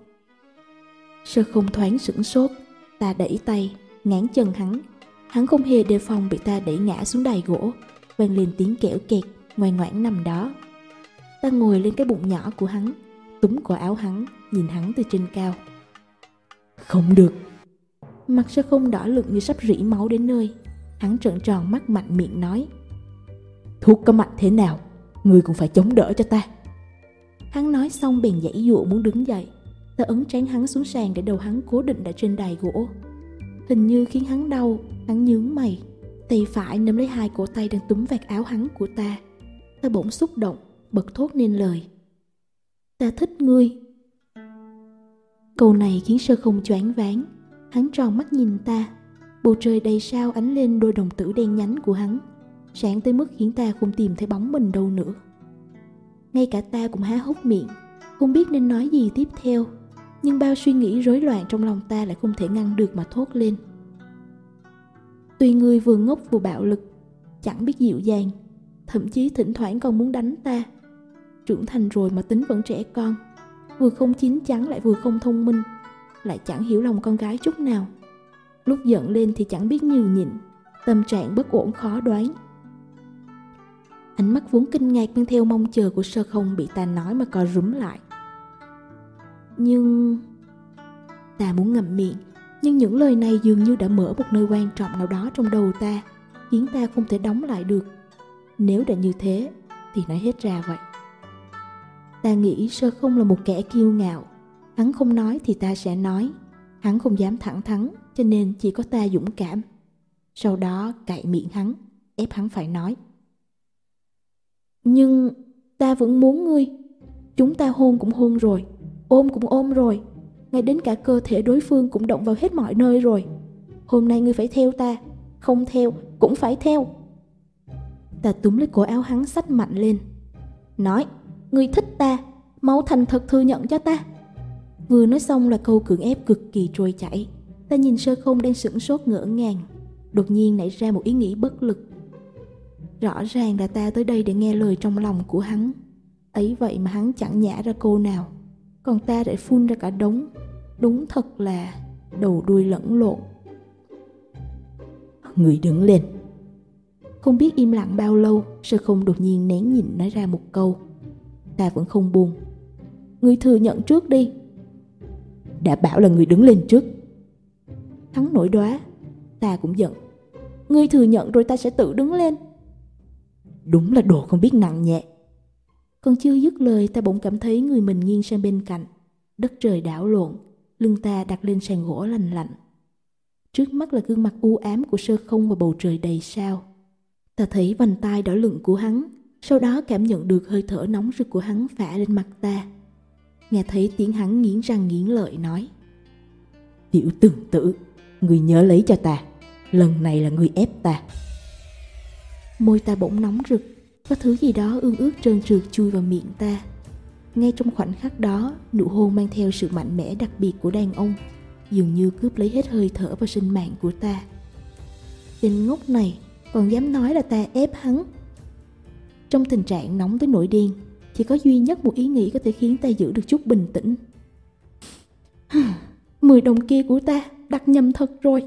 Sơ Không thoáng sửng sốt. Ta đẩy tay, ngáng chân hắn. Hắn không hề đề phòng bị ta đẩy ngã xuống đài gỗ, vang lên tiếng kẽo kẹt, ngoan ngoãn nằm đó. Ta ngồi lên cái bụng nhỏ của hắn, túm cổ áo hắn, nhìn hắn từ trên cao. Không được. Mặt Sơ Không đỏ lực như sắp rỉ máu đến nơi. Hắn trợn tròn mắt mạnh miệng nói: Thuốc có mạnh thế nào, người cũng phải chống đỡ cho ta. Hắn nói xong bèn giãy giụa muốn đứng dậy. Ta ấn trán hắn xuống sàn để đầu hắn cố định đã trên đài gỗ. Hình như khiến hắn đau, hắn nhướng mày, tay phải nắm lấy hai cổ tay đang túm vạt áo hắn của ta. Ta bỗng xúc động, bật thốt nên lời: Ta thích ngươi. Câu này khiến Sơ Không choáng váng. Hắn tròn mắt nhìn ta. Bầu trời đầy sao ánh lên đôi đồng tử đen nhánh của hắn, sáng tới mức khiến ta không tìm thấy bóng mình đâu nữa. Ngay cả ta cũng há hốc miệng, không biết nên nói gì tiếp theo. Nhưng bao suy nghĩ rối loạn trong lòng ta lại không thể ngăn được mà thốt lên: Tuy ngươi vừa ngốc vừa bạo lực, chẳng biết dịu dàng, thậm chí thỉnh thoảng còn muốn đánh ta. Trưởng thành rồi mà tính vẫn trẻ con, vừa không chín chắn lại vừa không thông minh, lại chẳng hiểu lòng con gái chút nào. Lúc giận lên thì chẳng biết nhường nhịn, tâm trạng bất ổn khó đoán. Ánh mắt vốn kinh ngạc mang theo mong chờ của Sơ Không bị ta nói mà co rúm lại. Nhưng... Ta muốn ngậm miệng, nhưng những lời này dường như đã mở một nơi quan trọng nào đó trong đầu ta, khiến ta không thể đóng lại được. Nếu đã như thế thì nói hết ra vậy. Ta nghĩ Sơ Không là một kẻ kiêu ngạo. Hắn không nói thì ta sẽ nói. Hắn không dám thẳng thắn, cho nên chỉ có ta dũng cảm. Sau đó cạy miệng hắn, ép hắn phải nói. Nhưng ta vẫn muốn ngươi. Chúng ta hôn cũng hôn rồi, ôm cũng ôm rồi, ngay đến cả cơ thể đối phương cũng động vào hết mọi nơi rồi. Hôm nay ngươi phải theo ta, không theo cũng phải theo. Ta túm lấy cổ áo hắn xách mạnh lên. Nói, ngươi thích ta, mau thành thật thừa nhận cho ta. Vừa nói xong là câu cưỡng ép cực kỳ trôi chảy. Ta nhìn Sơ Không đang sửng sốt ngỡ ngàng, đột nhiên nảy ra một ý nghĩ bất lực. Rõ ràng là ta tới đây để nghe lời trong lòng của hắn, ấy vậy mà hắn chẳng nhả ra câu nào, còn ta lại phun ra cả đống. Đúng thật là đầu đuôi lẫn lộn. Người đứng lên. Không biết im lặng bao lâu, Sơ Không đột nhiên nén nhịn nói ra một câu. Ta vẫn không buông. Ngươi thừa nhận trước đi. Đã bảo là người đứng lên trước. Hắn nổi đoá. Ta cũng giận. Ngươi thừa nhận rồi ta sẽ tự đứng lên. Đúng là đồ không biết nặng nhẹ. Còn chưa dứt lời, ta bỗng cảm thấy người mình nghiêng sang bên cạnh. Đất trời đảo lộn, lưng ta đặt lên sàn gỗ lành lạnh. Trước mắt là gương mặt u ám của Sơ Không và bầu trời đầy sao. Ta thấy vành tai đỏ lựng của hắn, sau đó cảm nhận được hơi thở nóng rực của hắn phả lên mặt ta. Nghe thấy tiếng hắn nghiến răng nghiến lợi nói. Tiểu tương tử, người nhớ lấy cho ta, lần này là người ép ta. Môi ta bỗng nóng rực, có thứ gì đó ương ướt trơn trượt chui vào miệng ta. Ngay trong khoảnh khắc đó, nụ hôn mang theo sự mạnh mẽ đặc biệt của đàn ông, dường như cướp lấy hết hơi thở và sinh mạng của ta. Tên ngốc này còn dám nói là ta ép hắn. Trong tình trạng nóng tới nỗi điên, chỉ có duy nhất một ý nghĩ có thể khiến ta giữ được chút bình tĩnh. Mười đồng kia của ta đặt nhầm thật rồi.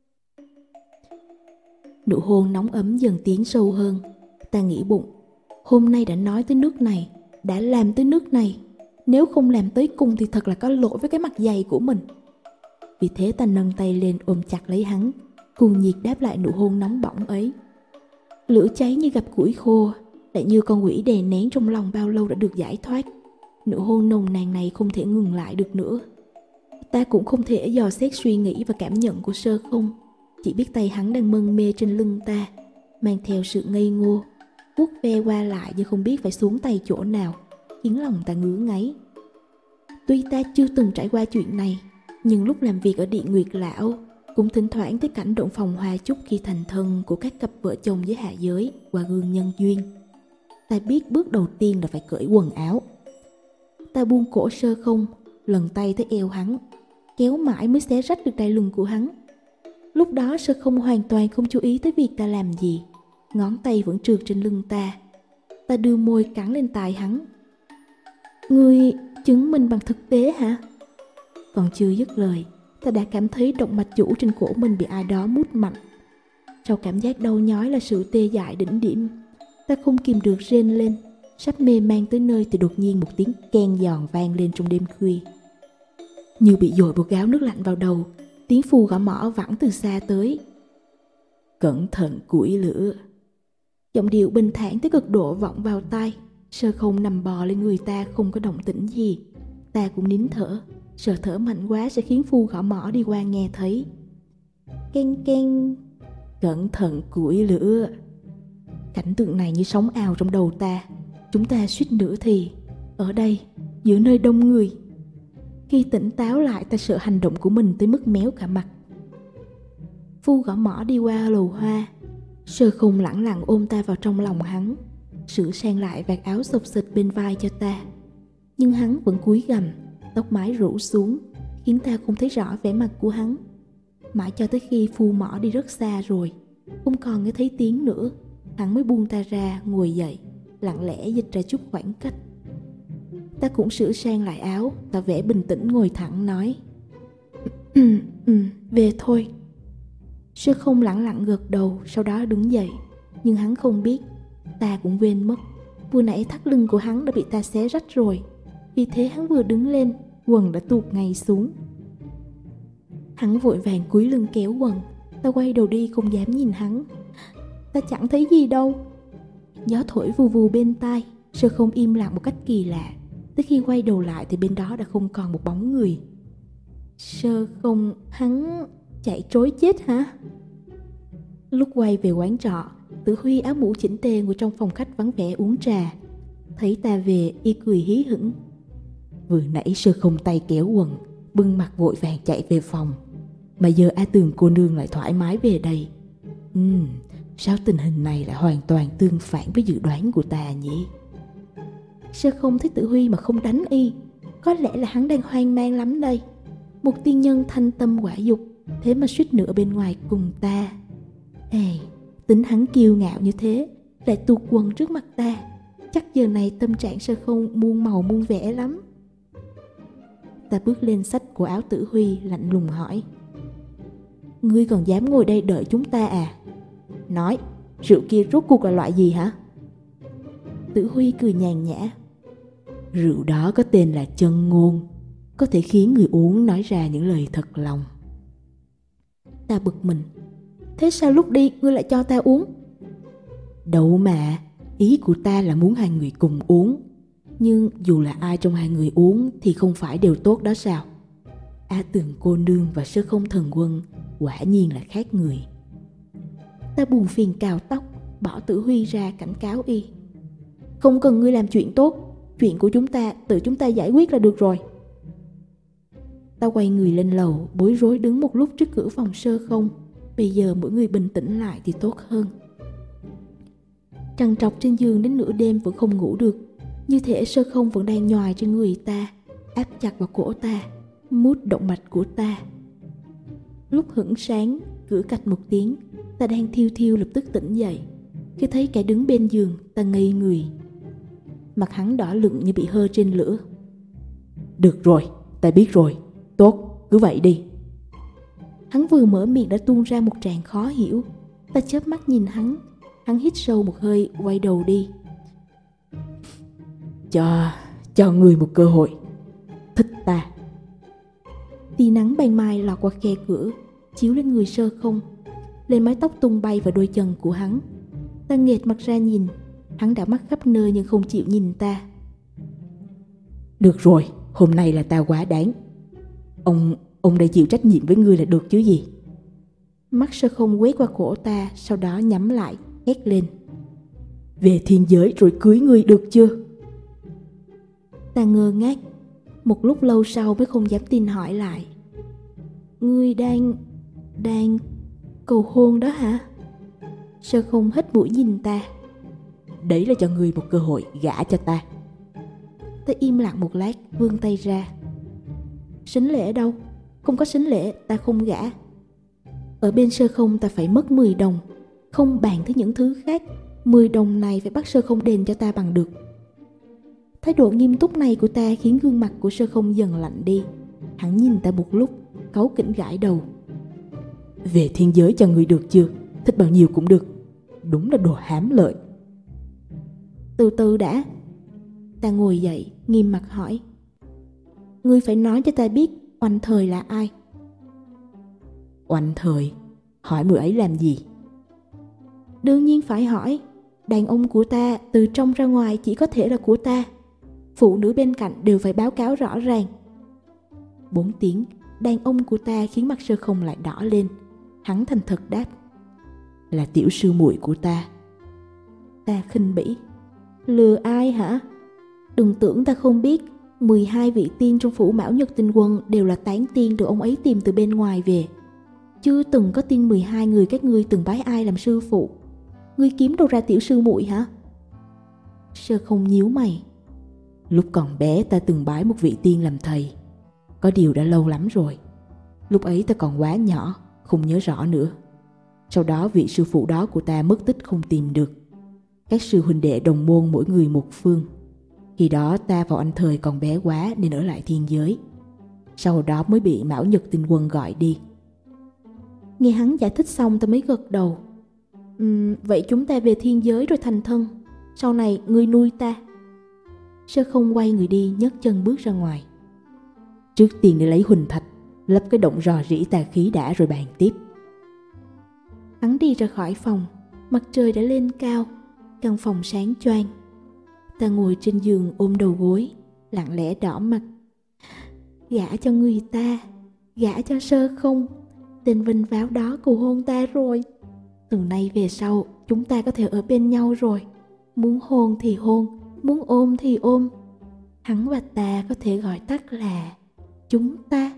Nụ hôn nóng ấm dần tiến sâu hơn. Ta nghĩ bụng, hôm nay đã nói tới nước này, đã làm tới nước này, nếu không làm tới cùng thì thật là có lỗi với cái mặt dày của mình. Vì thế ta nâng tay lên ôm chặt lấy hắn, cuồng nhiệt đáp lại nụ hôn nóng bỏng ấy. Lửa cháy như gặp củi khô, lại như con quỷ đè nén trong lòng bao lâu đã được giải thoát. Nụ hôn nồng nàn này không thể ngừng lại được nữa. Ta cũng không thể dò xét suy nghĩ và cảm nhận của Sơ Không, chỉ biết tay hắn đang mân mê trên lưng ta, mang theo sự ngây ngô, vuốt ve qua lại như không biết phải xuống tay chỗ nào, khiến lòng ta ngứa ngáy. Tuy ta chưa từng trải qua chuyện này, nhưng lúc làm việc ở Địa Nguyệt Lão cũng thỉnh thoảng thấy cảnh động phòng hoa chúc khi thành thân của các cặp vợ chồng dưới hạ giới qua gương nhân duyên. Ta biết bước đầu tiên là phải cởi quần áo. Ta buông cổ Sơ Không, lần tay tới eo hắn, kéo mãi mới xé rách được đai lưng của hắn. Lúc đó Sơ Không hoàn toàn không chú ý tới việc ta làm gì, ngón tay vẫn trượt trên lưng ta. Ta đưa môi cắn lên tai hắn. Ngươi chứng minh bằng thực tế hả? Còn chưa dứt lời, ta đã cảm thấy động mạch chủ trên cổ mình bị ai đó mút mạnh. Sau cảm giác đau nhói là sự tê dại đỉnh điểm, ta không kìm được rên lên. Sắp mê man tới nơi thì đột nhiên một tiếng keng giòn vang lên trong đêm khuya. Như bị dội một gáo nước lạnh vào đầu, tiếng phù gõ mõ vẳng từ xa tới. Cẩn thận củi lửa. Giọng điệu bình thản tới cực độ vọng vào tai. Sơ Không nằm bò lên người ta không có động tĩnh gì. Ta cũng nín thở, sợ thở mạnh quá sẽ khiến phù gõ mõ đi qua nghe thấy. Keng keng. Cẩn thận củi lửa. Cảnh tượng này như sóng ào trong đầu ta. Chúng ta suýt nữa thì ở đây, giữa nơi đông người. Khi tỉnh táo lại, ta sợ hành động của mình tới mức méo cả mặt. Phu gõ mõ đi qua lầu hoa. Sơ Không lẳng lặng ôm ta vào trong lòng hắn, sửa sang lại vạt áo xộc xịch bên vai cho ta. Nhưng hắn vẫn cúi gằm, tóc mái rủ xuống, khiến ta không thấy rõ vẻ mặt của hắn. Mãi cho tới khi phu mõ đi rất xa rồi, không còn nghe thấy tiếng nữa, hắn mới buông ta ra, ngồi dậy, lặng lẽ dịch ra chút khoảng cách. Ta cũng sửa sang lại áo, tỏ vẻ bình tĩnh ngồi thẳng nói: ừ, ừ, về thôi. Sơ Không lẳng lặng gật đầu, sau đó đứng dậy. Nhưng hắn không biết, ta cũng quên mất, vừa nãy thắt lưng của hắn đã bị ta xé rách rồi. Vì thế hắn vừa đứng lên, quần đã tuột ngay xuống. Hắn vội vàng cúi lưng kéo quần. Ta quay đầu đi không dám nhìn hắn. Ta chẳng thấy gì đâu. Gió thổi vù vù bên tai. Sơ Không im lặng một cách kỳ lạ. Tới khi quay đầu lại thì bên đó đã không còn một bóng người. Sơ Không, hắn chạy trối chết hả? Lúc quay về quán trọ, Tử Huy áo mũ chỉnh tề ngồi trong phòng khách vắng vẻ uống trà. Thấy ta về, y cười hí hửng. Vừa nãy Sơ Không tay kéo quần, bưng mặt vội vàng chạy về phòng. Mà giờ A Tường cô nương lại thoải mái về đây. Ừm, sao tình hình này lại hoàn toàn tương phản với dự đoán của ta nhỉ? Sơ Không thấy Tử Huy mà không đánh y, có lẽ là hắn đang hoang mang lắm đây. Một tiên nhân thanh tâm quả dục, thế mà suýt nữa bên ngoài cùng ta. Ê, tính hắn kiêu ngạo như thế, lại tuột quần trước mặt ta, chắc giờ này tâm trạng Sơ Không muôn màu muôn vẻ lắm. Ta bước lên xách của áo Tử Huy, lạnh lùng hỏi: Ngươi còn dám ngồi đây đợi chúng ta à? Nói, rượu kia rốt cuộc là loại gì hả? Tử Huy cười nhàn nhã: Rượu đó có tên là chân ngôn, có thể khiến người uống nói ra những lời thật lòng. Ta bực mình: Thế sao lúc đi ngươi lại cho ta uống? Đâu mà, ý của ta là muốn hai người cùng uống. Nhưng dù là ai trong hai người uống thì không phải đều tốt đó sao? A Tường cô nương và Sơ Không thần quân quả nhiên là khác người. Ta buồn phiền cào tóc, bỏ Tử Huy ra cảnh cáo y: Không cần ngươi làm chuyện tốt, chuyện của chúng ta tự chúng ta giải quyết là được rồi. Ta quay người lên lầu, bối rối đứng một lúc trước cửa phòng Sơ Không. Bây giờ mỗi người bình tĩnh lại thì tốt hơn. Trằn trọc trên giường đến nửa đêm vẫn không ngủ được, Như thể sơ không vẫn đang nhòi trên người ta, áp chặt vào cổ ta, mút động mạch của ta. Lúc hửng sáng, cửa cạch một tiếng, ta đang thiêu thiêu lập tức tỉnh dậy. Khi thấy kẻ đứng bên giường, ta ngây người. Mặt hắn đỏ lựng như bị hơ trên lửa. Được rồi, ta biết rồi. Tốt, cứ vậy đi. Hắn vừa mở miệng đã tuôn ra một tràng khó hiểu. Ta chớp mắt nhìn hắn. Hắn hít sâu một hơi, quay đầu đi. Cho, cho người một cơ hội. Thích ta. Tia nắng ban mai lọt qua khe cửa, chiếu lên người Sơ Không, lên mái tóc tung bay vào đôi chân của hắn. Ta nghệt mặt ra nhìn. Hắn đã mắt khắp nơi nhưng không chịu nhìn ta. Được rồi, hôm nay là ta quá đáng. Ông, ông đã chịu trách nhiệm với ngươi là được chứ gì. Mắt Sơ Không quét qua cổ ta, sau đó nhắm lại, hét lên. Về thiên giới rồi cưới ngươi được chưa? Ta ngơ ngác. Một lúc lâu sau mới không dám tin hỏi lại. Ngươi đang... đang... cầu hôn đó hả? Sơ Không hít mũi nhìn ta. Đấy là cho ngươi một cơ hội gả cho ta. Ta im lặng một lát, vươn tay ra. Sính lễ đâu? Không có sính lễ, ta không gả. Ở bên Sơ Không ta phải mất mười đồng. Không bàn tới những thứ khác, mười đồng này phải bắt Sơ Không đền cho ta bằng được. Thái độ nghiêm túc này của ta khiến gương mặt của Sơ Không dần lạnh đi. Hắn nhìn ta một lúc, cáu kỉnh gãi đầu. Về thiên giới cho ngươi được chưa? Thích bao nhiêu cũng được. Đúng là đồ hám lợi. Từ từ đã. Ta ngồi dậy, nghiêm mặt hỏi. Ngươi phải nói cho ta biết Oanh Thời là ai? Oanh Thời? Hỏi người ấy làm gì? Đương nhiên phải hỏi. Đàn ông của ta từ trong ra ngoài chỉ có thể là của ta. Phụ nữ bên cạnh đều phải báo cáo rõ ràng. Bốn tiếng, đàn ông của ta khiến mặt Sơ Không lại đỏ lên. Hắn thành thật đáp. Là tiểu sư muội của ta. Ta khinh bỉ. Lừa ai hả? Đừng tưởng ta không biết. mười hai vị tiên trong phủ Mão Nhật Tinh Quân đều là tán tiên được ông ấy tìm từ bên ngoài về. Chưa từng có tin mười hai người các ngươi từng bái ai làm sư phụ. Ngươi kiếm đâu ra tiểu sư muội hả? Sơ Không nhíu mày. Lúc còn bé ta từng bái một vị tiên làm thầy. Có điều đã lâu lắm rồi. Lúc ấy ta còn quá nhỏ, không nhớ rõ nữa. Sau đó vị sư phụ đó của ta mất tích không tìm được. Các sư huynh đệ đồng môn mỗi người một phương. Khi đó ta và Oanh Thời còn bé quá nên ở lại thiên giới. Sau đó mới bị Mão Nhật Tinh Quân gọi đi. Nghe hắn giải thích xong ta mới gật đầu. Uhm, vậy chúng ta về thiên giới rồi thành thân. Sau này ngươi nuôi ta. Sơ Không quay người đi, nhấc chân bước ra ngoài. Trước tiên để lấy huỳnh thạch, lấp cái động rò rỉ tà khí đã rồi bàn tiếp. Hắn đi ra khỏi phòng. Mặt trời đã lên cao. Căn phòng sáng choang. Ta ngồi trên giường ôm đầu gối, lặng lẽ đỏ mặt. Gả cho người ta, gả cho Sơ Không. Tên vinh váo đó cầu hôn ta rồi. Từ nay về sau chúng ta có thể ở bên nhau rồi. Muốn hôn thì hôn, muốn ôm thì ôm. Hắn và ta có thể gọi tắt là chúng ta.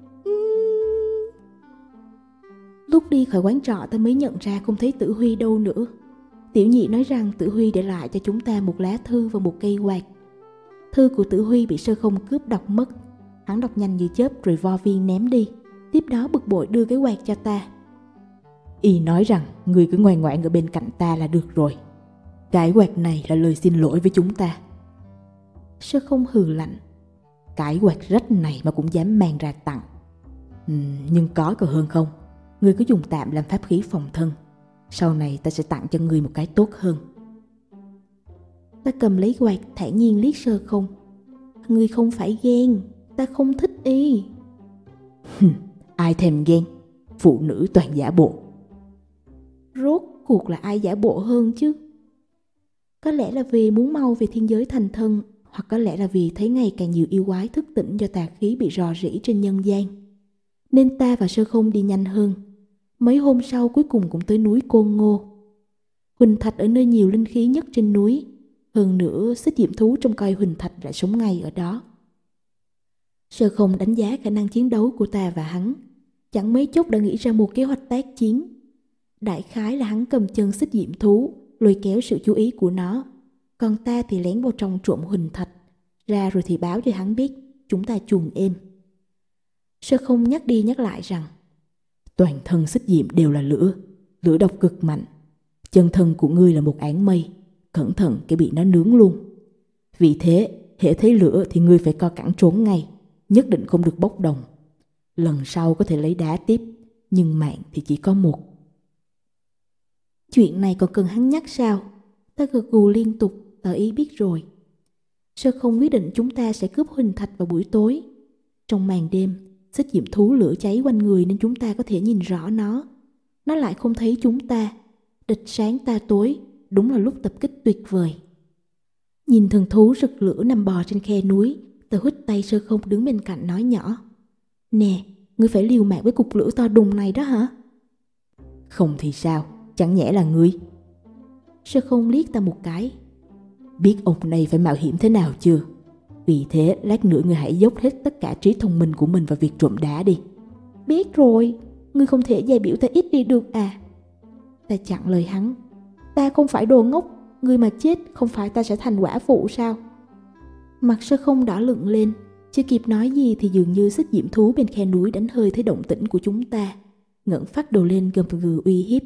Lúc đi khỏi quán trọ ta mới nhận ra không thấy Tử Huy đâu nữa. Tiểu nhị nói rằng Tử Huy để lại cho chúng ta một lá thư và một cây quạt. Thư của Tử Huy bị Sơ Không cướp đọc mất. Hắn đọc nhanh như chớp rồi vo viên ném đi. Tiếp đó bực bội đưa cái quạt cho ta. Y nói rằng người cứ ngoan ngoãn ở bên cạnh ta là được rồi. Cái quạt này là lời xin lỗi với chúng ta. Sơ Không hừ lạnh. Cái quạt rách này mà cũng dám mang ra tặng. Ừ, nhưng có còn hơn không? Ngươi cứ dùng tạm làm pháp khí phòng thân. Sau này ta sẽ tặng cho ngươi một cái tốt hơn. Ta cầm lấy quạt thản nhiên liếc Sơ Không. Ngươi không phải ghen. Ta không thích y. Ai thèm ghen. Phụ nữ toàn giả bộ. Rốt cuộc là ai giả bộ hơn chứ? Có lẽ là vì muốn mau về thiên giới thành thân, hoặc có lẽ là vì thấy ngày càng nhiều yêu quái thức tỉnh do tà khí bị rò rỉ trên nhân gian. Nên ta và Sơ Không đi nhanh hơn. Mấy hôm sau cuối cùng cũng tới núi Côn Ngô. Huỳnh Thạch ở nơi nhiều linh khí nhất trên núi. Hơn nữa xích diệm thú trông coi Huỳnh Thạch lại sống ngay ở đó. Sơ Không đánh giá khả năng chiến đấu của ta và hắn. Chẳng mấy chốc đã nghĩ ra một kế hoạch tác chiến. Đại khái là hắn cầm chân xích diệm thú, lôi kéo sự chú ý của nó. Còn ta thì lén vào trong trộm huỳnh thạch, ra rồi thì báo cho hắn biết, chúng ta chuồn êm. Sơ Không nhắc đi nhắc lại rằng toàn thân Xích Diệm đều là lửa, lửa độc cực mạnh. Chân thân của ngươi là một áng mây, cẩn thận cái bị nó nướng luôn. Vì thế, hễ thấy lửa thì ngươi phải co cẳng trốn ngay, nhất định không được bốc đồng. Lần sau có thể lấy đá tiếp, nhưng mạng thì chỉ có một. Chuyện này còn cần hắn nhắc sao? Ta gật gù liên tục, tỏ ý biết rồi. Sơ Không quyết định chúng ta sẽ cướp huỳnh thạch vào buổi tối. Trong màn đêm, Xích Diệm thú lửa cháy quanh người nên chúng ta có thể nhìn rõ nó. Nó lại không thấy chúng ta. Địch sáng ta tối, đúng là lúc tập kích tuyệt vời. Nhìn thần thú rực lửa nằm bò trên khe núi, ta hít tay Sơ Không đứng bên cạnh nói nhỏ: Nè, ngươi phải liều mạng với cục lửa to đùng này đó hả? Không thì sao, chẳng nhẽ là ngươi? Sơ Không liếc ta một cái. Biết ông này phải mạo hiểm thế nào chưa? Vì thế lát nữa ngươi hãy dốc hết tất cả trí thông minh của mình vào việc trộm đá đi. Biết rồi, ngươi không thể dè biểu ta ít đi được à? Ta chặn lời hắn. Ta không phải đồ ngốc, ngươi mà chết không phải ta sẽ thành quả phụ sao? Mặt Sơ Không đỏ lựng lên, chưa kịp nói gì thì dường như Xích Diệm thú bên khe núi đánh hơi thấy động tĩnh của chúng ta, ngẩng phát đầu lên gầm gừ uy hiếp.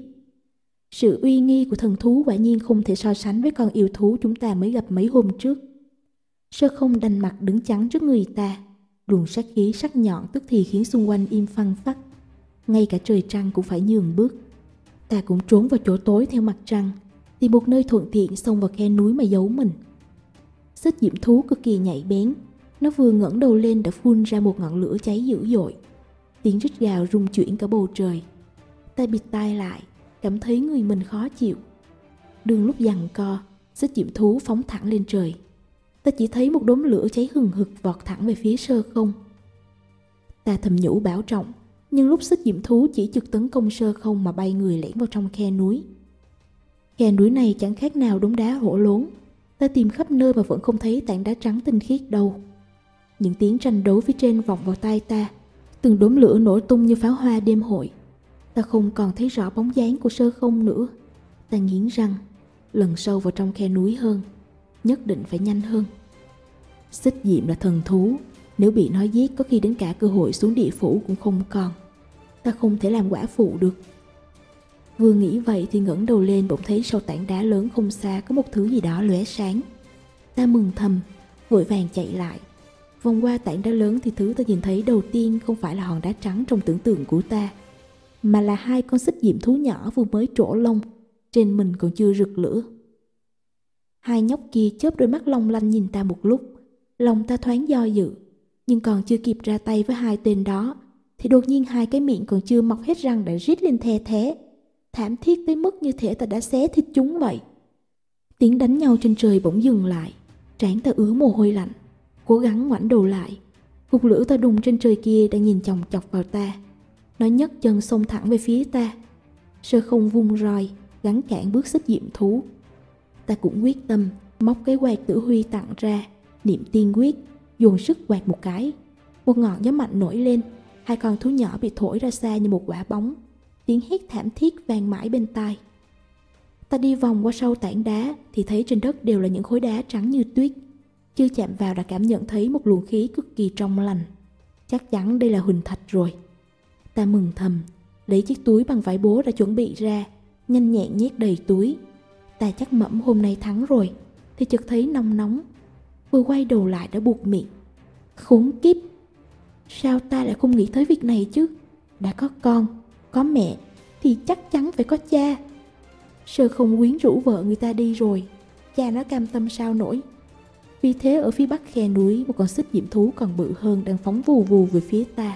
Sự uy nghi của thần thú quả nhiên không thể so sánh với con yêu thú chúng ta mới gặp mấy hôm trước. Sơ Không đành mặt đứng chắn trước người ta, luồng sát khí sắc nhọn tức thì khiến xung quanh im phăng phắc. Ngay cả trời trăng cũng phải nhường bước. Ta cũng trốn vào chỗ tối theo mặt trăng, tìm một nơi thuận tiện xông vào khe núi mà giấu mình. Xích Diệm thú cực kỳ nhạy bén, nó vừa ngẩng đầu lên đã phun ra một ngọn lửa cháy dữ dội. Tiếng rít gào rung chuyển cả bầu trời. Ta bịt tai lại, cảm thấy người mình khó chịu. Đường lúc giằng co, Xích Diệm thú phóng thẳng lên trời. Ta chỉ thấy một đốm lửa cháy hừng hực vọt thẳng về phía Sơ Không. Ta thầm nhủ bảo trọng, nhưng lúc Xích Diệm thú chỉ trực tấn công Sơ Không mà bay người lẻn vào trong khe núi. Khe núi này chẳng khác nào đống đá hổ lốn. Ta tìm khắp nơi mà vẫn không thấy tảng đá trắng tinh khiết đâu. Những tiếng tranh đấu phía trên vọng vào tai ta, từng đốm lửa nổ tung như pháo hoa đêm hội. Ta không còn thấy rõ bóng dáng của Sơ Không nữa. Ta nghiến răng, lần sâu vào trong khe núi hơn, nhất định phải nhanh hơn. Xích Diệm là thần thú, nếu bị nó giết có khi đến cả cơ hội xuống địa phủ cũng không còn. Ta không thể làm quả phụ được. Vừa nghĩ vậy thì ngẩng đầu lên bỗng thấy sau tảng đá lớn không xa có một thứ gì đó lóe sáng. Ta mừng thầm, vội vàng chạy lại. Vòng qua tảng đá lớn thì thứ ta nhìn thấy đầu tiên không phải là hòn đá trắng trong tưởng tượng của ta, mà là hai con xích diệm thú nhỏ vừa mới trổ lông, trên mình còn chưa rực lửa. Hai nhóc kia chớp đôi mắt long lanh nhìn ta một lúc, lòng ta thoáng do dự, nhưng còn chưa kịp ra tay với hai tên đó thì đột nhiên hai cái miệng còn chưa mọc hết răng đã rít lên the thé, thảm thiết tới mức như thể ta đã xé thịt chúng vậy. Tiếng đánh nhau trên trời bỗng dừng lại, trán ta ứa mồ hôi lạnh, cố gắng ngoảnh đầu lại. Cục lửa ta đùng trên trời kia đang nhìn chòng chọc vào ta. Nó nhấc chân xông thẳng về phía ta. Sơ Không vung roi gắn cản bước xích diệm thú. Ta cũng quyết tâm móc cái quạt tử huy tặng ra, niệm tiên quyết, dồn sức quạt một cái. Một ngọn gió mạnh nổi lên, hai con thú nhỏ bị thổi ra xa như một quả bóng. Tiếng hét thảm thiết vang mãi bên tai. Ta đi vòng qua sau tảng đá thì thấy trên đất đều là những khối đá trắng như tuyết. Chưa chạm vào đã cảm nhận thấy một luồng khí cực kỳ trong lành. Chắc chắn đây là huỳnh thạch rồi. Ta mừng thầm, lấy chiếc túi bằng vải bố đã chuẩn bị ra, nhanh nhẹn nhét đầy túi. Ta chắc mẩm hôm nay thắng rồi, thì chợt thấy nóng nóng. Vừa quay đầu lại đã buột miệng. Khốn kiếp! Sao ta lại không nghĩ tới việc này chứ? Đã có con, có mẹ, thì chắc chắn phải có cha. Sơ Không quyến rũ vợ người ta đi rồi, cha nó cam tâm sao nổi. Vì thế ở phía bắc khe núi, một con xích diệm thú còn bự hơn đang phóng vù vù về phía ta.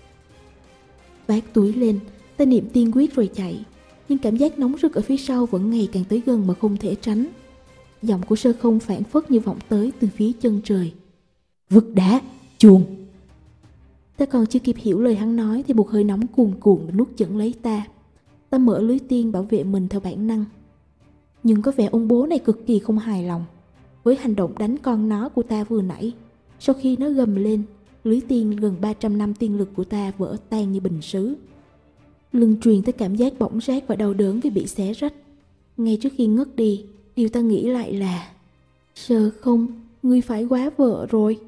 Vác túi lên, ta niệm tiên quyết rồi chạy, nhưng cảm giác nóng rực ở phía sau vẫn ngày càng tới gần mà không thể tránh. Giọng của Sơ Không phảng phất như vọng tới từ phía chân trời. Vứt đá, chuồng! Ta còn chưa kịp hiểu lời hắn nói thì một hơi nóng cuồn cuộn đã nuốt chửng lấy ta. Ta mở lưới tiên bảo vệ mình theo bản năng. Nhưng có vẻ ông bố này cực kỳ không hài lòng với hành động đánh con nó của ta vừa nãy. Sau khi nó gầm lên, lưới tiên gần ba trăm năm tiên lực của ta vỡ tan như bình sứ. Lưng truyền tới cảm giác bỏng rát và đau đớn vì bị xé rách. Ngay trước khi ngất đi, điều ta nghĩ lại là Sơ không, ngươi phải quá vợ rồi.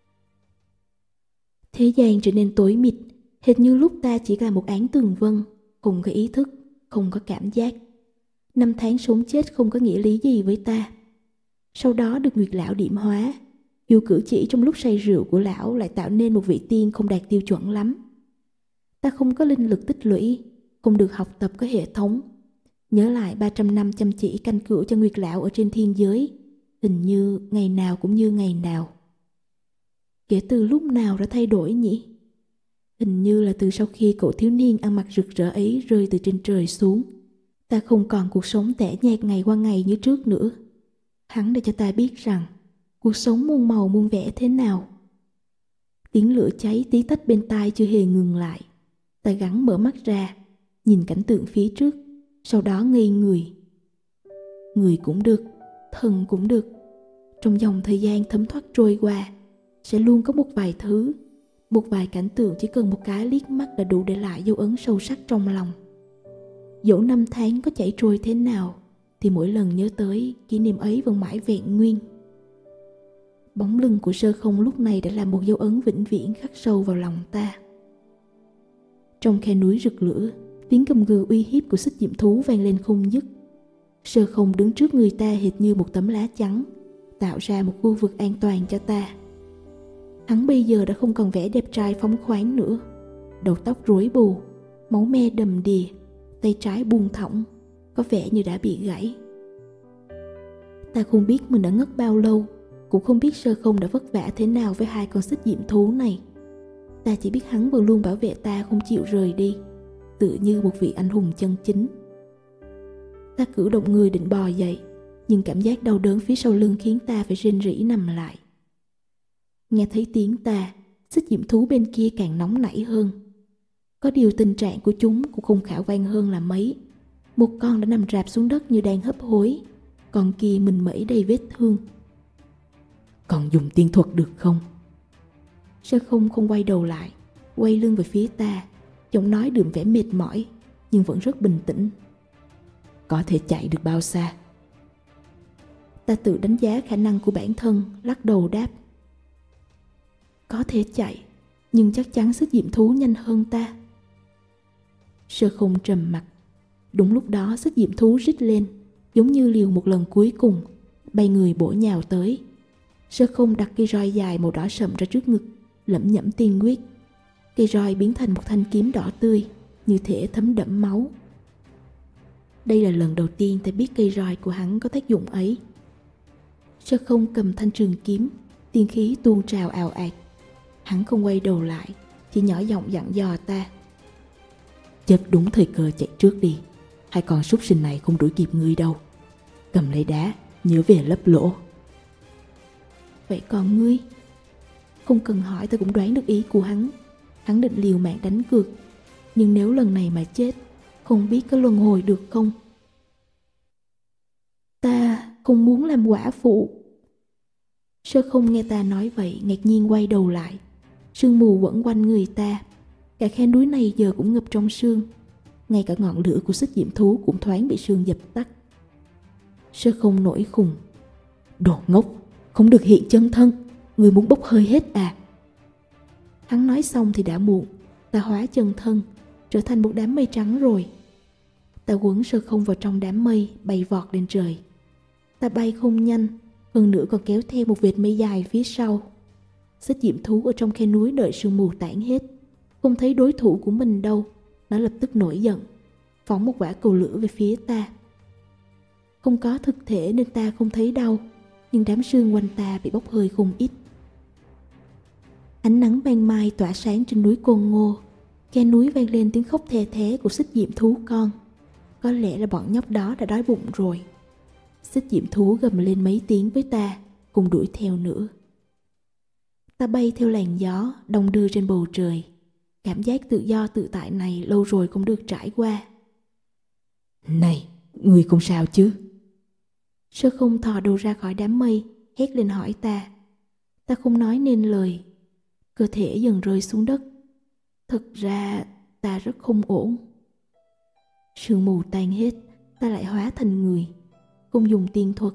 Thế gian trở nên tối mịt, hệt như lúc ta chỉ là một áng tường vân, không có ý thức, không có cảm giác. Năm tháng sống chết không có nghĩa lý gì với ta. Sau đó được Nguyệt lão điểm hóa, dù cử chỉ trong lúc say rượu của lão lại tạo nên một vị tiên không đạt tiêu chuẩn lắm. Ta không có linh lực tích lũy, không được học tập có hệ thống. Nhớ lại ba trăm năm chăm chỉ canh cửu cho Nguyệt lão ở trên thiên giới, hình như ngày nào cũng như ngày nào. Kể từ lúc nào đã thay đổi nhỉ? Hình như là từ sau khi cậu thiếu niên ăn mặc rực rỡ ấy rơi từ trên trời xuống. Ta không còn cuộc sống tẻ nhạt ngày qua ngày như trước nữa. Hắn để cho ta biết rằng cuộc sống muôn màu muôn vẻ thế nào. Tiếng lửa cháy tí tách bên tai chưa hề ngừng lại. Ta gắng mở mắt ra, nhìn cảnh tượng phía trước, sau đó ngây người. Người cũng được, thần cũng được. Trong dòng thời gian thấm thoát trôi qua, sẽ luôn có một vài thứ, một vài cảnh tượng chỉ cần một cái liếc mắt đã đủ để lại dấu ấn sâu sắc trong lòng. Dẫu năm tháng có chảy trôi thế nào, thì mỗi lần nhớ tới, kỷ niệm ấy vẫn mãi vẹn nguyên. Bóng lưng của Sơ Không lúc này đã là một dấu ấn vĩnh viễn khắc sâu vào lòng ta. Trong khe núi rực lửa, tiếng gầm gừ uy hiếp của xích diệm thú vang lên không dứt. Sơ Không đứng trước người ta hệt như một tấm lá chắn, tạo ra một khu vực an toàn cho ta. Hắn bây giờ đã không còn vẻ đẹp trai phóng khoáng nữa. Đầu tóc rối bù, máu me đầm đìa, tay trái buông thõng, có vẻ như đã bị gãy. Ta không biết mình đã ngất bao lâu, cũng không biết Sơ Không đã vất vả thế nào với hai con xích diệm thú này. Ta chỉ biết hắn vẫn luôn bảo vệ ta không chịu rời đi, tựa như một vị anh hùng chân chính. Ta cử động người định bò dậy, nhưng cảm giác đau đớn phía sau lưng khiến ta phải rên rỉ nằm lại. Nghe thấy tiếng ta, xích diệm thú bên kia càng nóng nảy hơn. Có điều tình trạng của chúng cũng không khả quan hơn là mấy. Một con đã nằm rạp xuống đất như đang hấp hối, còn kia mình mẩy đầy vết thương. Còn dùng tiên thuật được không? Sơ Không không quay đầu lại, quay lưng về phía ta, giọng nói đượm vẻ mệt mỏi, nhưng vẫn rất bình tĩnh. Có thể chạy được bao xa? Ta tự đánh giá khả năng của bản thân, lắc đầu đáp. Có thể chạy, nhưng chắc chắn xích diệm thú nhanh hơn ta. Sơ Không trầm mặt. Đúng lúc đó xích diệm thú rít lên, giống như liều một lần cuối cùng, bay người bổ nhào tới. Sơ Không đặt cây roi dài màu đỏ sậm ra trước ngực, lẩm nhẩm tiên quyết. Cây roi biến thành một thanh kiếm đỏ tươi, như thể thấm đẫm máu. Đây là lần đầu tiên ta biết cây roi của hắn có tác dụng ấy. Sơ Không cầm thanh trường kiếm, tiên khí tuôn trào ào ạt. Hắn không quay đầu lại, chỉ nhỏ giọng dặn dò ta. Chớp đúng thời cơ chạy trước đi, hai con súc sinh này không đuổi kịp ngươi đâu. Cầm lấy đá, nhớ về lấp lỗ. Vậy còn ngươi? Không cần hỏi ta cũng đoán được ý của hắn. Hắn định liều mạng đánh cược, nhưng nếu lần này mà chết, không biết có luân hồi được không? Ta không muốn làm quả phụ. Sơ Không nghe ta nói vậy, ngạc nhiên quay đầu lại. Sương mù quẩn quanh người ta. Cả khe núi này giờ cũng ngập trong sương. Ngay cả ngọn lửa của xích diệm thú cũng thoáng bị sương dập tắt. Sơ Không nổi khùng. Đồ ngốc, không được hiện chân thân. Người muốn bốc hơi hết à? Hắn nói xong thì đã muộn. Ta hóa chân thân, trở thành một đám mây trắng rồi. Ta quấn Sơ Không vào trong đám mây, bay vọt lên trời. Ta bay không nhanh, hơn nữa còn kéo theo một vệt mây dài phía sau. Xích diệm thú ở trong khe núi đợi sương mù tản hết, không thấy đối thủ của mình đâu. Nó lập tức nổi giận, phóng một quả cầu lửa về phía ta. Không có thực thể nên ta không thấy đau, nhưng đám sương quanh ta bị bốc hơi không ít. Ánh nắng ban mai tỏa sáng trên núi Côn Ngô. Khe núi vang lên tiếng khóc the thé của xích diệm thú con. Có lẽ là bọn nhóc đó đã đói bụng rồi. Xích diệm thú gầm lên mấy tiếng với ta, cùng đuổi theo nữa. Ta bay theo làn gió, đong đưa trên bầu trời. Cảm giác tự do tự tại này lâu rồi không được trải qua. Này, người không sao chứ? Sơ Không thò đầu ra khỏi đám mây, hét lên hỏi ta. Ta không nói nên lời. Cơ thể dần rơi xuống đất. Thực ra ta rất không ổn. Sương mù tan hết, ta lại hóa thành người. Không dùng tiên thuật,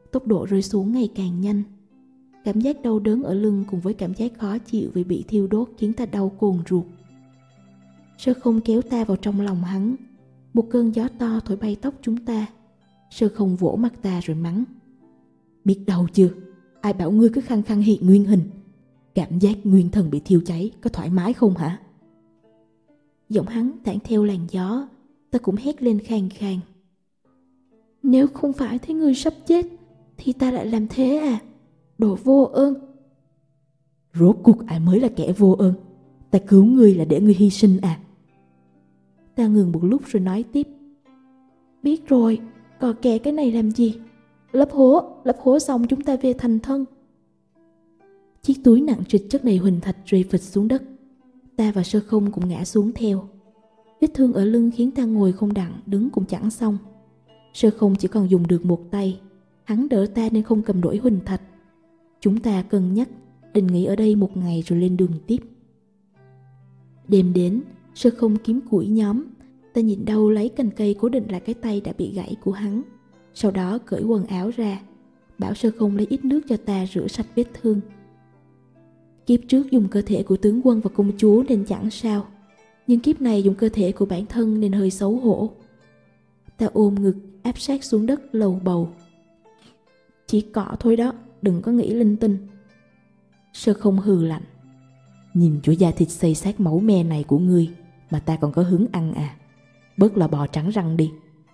tốc độ rơi xuống ngày càng nhanh. Cảm giác đau đớn ở lưng cùng với cảm giác khó chịu vì bị thiêu đốt khiến ta đau cồn ruột. Sơ Không kéo ta vào trong lòng hắn. Một cơn gió to thổi bay tóc chúng ta. Sơ Không vỗ mặt ta rồi mắng: biết đau chưa? Ai bảo ngươi cứ khăng khăng hiện nguyên hình? Cảm giác nguyên thần bị thiêu cháy có thoải mái không hả? Giọng hắn tản theo làn gió. Ta cũng hét lên khàn khàn: nếu không phải thấy ngươi sắp chết thì ta lại làm thế à? Đồ vô ơn! Rốt cuộc ai mới là kẻ vô ơn? Ta cứu ngươi là để ngươi hy sinh à? Ta ngừng một lúc rồi nói tiếp: biết rồi, còn kè cái này làm gì? Lấp hố, lấp hố xong chúng ta về thành thân. Chiếc túi nặng trịch chất đầy huỳnh thạch rơi phịch xuống đất. Ta và Sơ Không cũng ngã xuống theo. Vết thương ở lưng khiến ta ngồi không đặng, đứng cũng chẳng xong. Sơ Không chỉ còn dùng được một tay. Hắn đỡ ta nên không cầm nổi huỳnh thạch. Chúng ta cân nhắc định nghỉ ở đây một ngày rồi lên đường tiếp. Đêm đến, Sơ Không kiếm củi nhóm. Ta nhịn đau lấy cành cây cố định lại cái tay đã bị gãy của hắn. Sau đó cởi quần áo ra, bảo Sơ Không lấy ít nước cho ta rửa sạch vết thương. Kiếp trước dùng cơ thể của tướng quân và công chúa nên chẳng sao, nhưng kiếp này dùng cơ thể của bản thân nên hơi xấu hổ. Ta ôm ngực áp sát xuống đất lầu bầu: chỉ cọ thôi đó, đừng có nghĩ linh tinh. Sơ Không hừ lạnh: nhìn chỗ da thịt xây xác máu me này của ngươi mà ta còn có hứng ăn à? Bớt là bò trắng răng đi.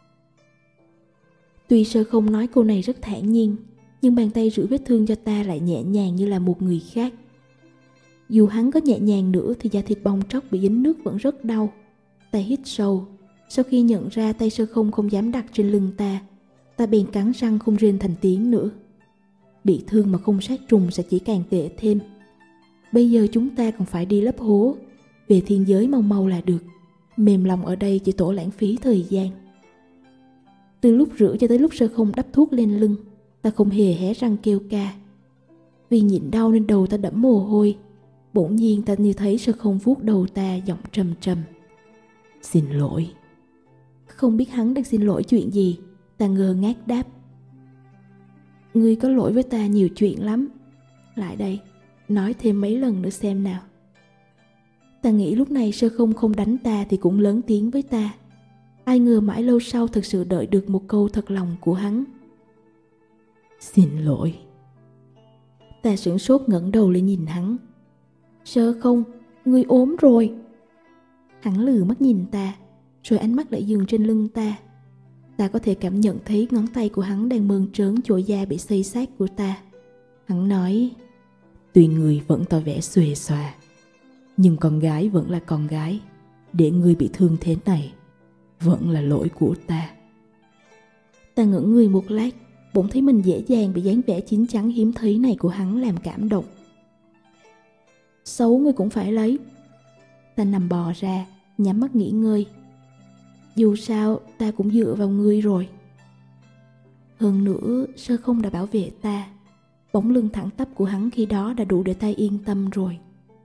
Tuy Sơ Không nói câu này rất thản nhiên, nhưng bàn tay rửa vết thương cho ta lại nhẹ nhàng như là một người khác. Dù hắn có nhẹ nhàng nữa thì da thịt bong tróc bị dính nước vẫn rất đau. Ta hít sâu. Sau khi nhận ra tay Sơ Không không dám đặt trên lưng ta, ta bèn cắn răng không rên thành tiếng nữa. Bị thương mà không sát trùng sẽ chỉ càng tệ thêm. Bây giờ chúng ta còn phải đi lấp hố. Về thiên giới mau mau là được. Mềm lòng ở đây chỉ tổ lãng phí thời gian. Từ lúc rửa cho tới lúc Sơ Không đắp thuốc lên lưng, ta không hề hé răng kêu ca. Vì nhịn đau nên đầu ta đẫm mồ hôi. Bỗng nhiên ta như thấy Sơ Không vuốt đầu ta, giọng trầm trầm: xin lỗi. Không biết hắn đang xin lỗi chuyện gì, ta ngơ ngác đáp: ngươi có lỗi với ta nhiều chuyện lắm. Lại đây, nói thêm mấy lần nữa xem nào. Ta nghĩ lúc này Sơ Không không đánh ta thì cũng lớn tiếng với ta. Ai ngờ mãi lâu sau thực sự đợi được một câu thật lòng của hắn: xin lỗi. Ta sửng sốt ngẩng đầu lên nhìn hắn. Sơ Không, ngươi ốm rồi. Hắn lừ mắt nhìn ta, rồi ánh mắt lại dừng trên lưng ta. Ta có thể cảm nhận thấy ngón tay của hắn đang mơn trớn chỗ da bị xây xát của ta. Hắn nói: tuy người vẫn tỏ vẻ xuề xòa, nhưng con gái vẫn là con gái. Để ngươi bị thương thế này vẫn là lỗi của ta. Ta ngẩng người một lát, bỗng thấy mình dễ dàng bị dáng vẻ chín chắn hiếm thấy này của hắn làm cảm động. Xấu ngươi cũng phải lấy. Ta nằm bò ra, nhắm mắt nghỉ ngơi. Dù sao ta cũng dựa vào ngươi rồi. Hơn nữa Sơ Không đã bảo vệ ta. Bóng lưng thẳng tắp của hắn khi đó đã đủ để ta yên tâm rồi.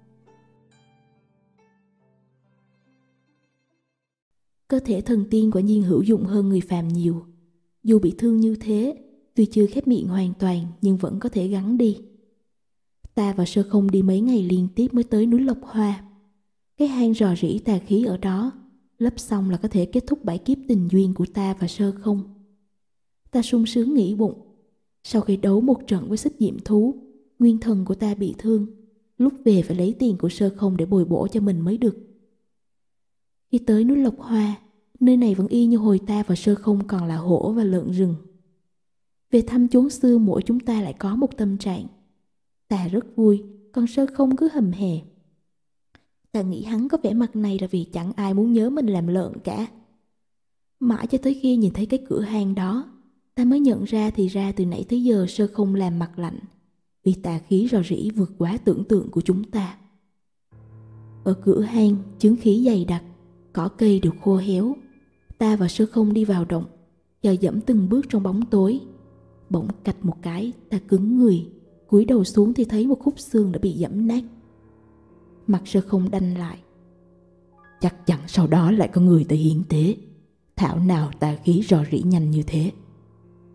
Cơ thể thần tiên quả nhiên hữu dụng hơn người phàm nhiều. Dù bị thương như thế, tuy chưa khép miệng hoàn toàn nhưng vẫn có thể gắng đi. Ta và Sơ Không đi mấy ngày liên tiếp mới tới núi Lộc Hoa. Cái hang rò rỉ tà khí ở đó, lấp xong là có thể kết thúc bãi kiếp tình duyên của ta và Sơ Không. Ta sung sướng nghĩ bụng, sau khi đấu một trận với xích diệm thú, nguyên thần của ta bị thương, lúc về phải lấy tiền của Sơ Không để bồi bổ cho mình mới được. Khi tới núi Lộc Hoa, nơi này vẫn y như hồi ta và Sơ Không còn là hổ và lợn rừng. Về thăm chốn xưa mỗi chúng ta lại có một tâm trạng. Ta rất vui, còn Sơ Không cứ hầm hè. Ta nghĩ hắn có vẻ mặt này là vì chẳng ai muốn nhớ mình làm lợn cả. Mãi cho tới khi nhìn thấy cái cửa hang đó, ta mới nhận ra thì ra từ nãy tới giờ Sơ Không làm mặt lạnh, vì tà khí rò rỉ vượt quá tưởng tượng của chúng ta. Ở cửa hang, chướng khí dày đặc, cỏ cây đều khô héo. Ta và Sơ Không đi vào động, dò dẫm từng bước trong bóng tối. Bỗng cạch một cái, ta cứng người, cúi đầu xuống thì thấy một khúc xương đã bị giẫm nát. Mặt Sơ Không đanh lại. Chắc chắn sau đó lại có người tới hiến tế. Thảo nào tà khí rò rỉ nhanh như thế.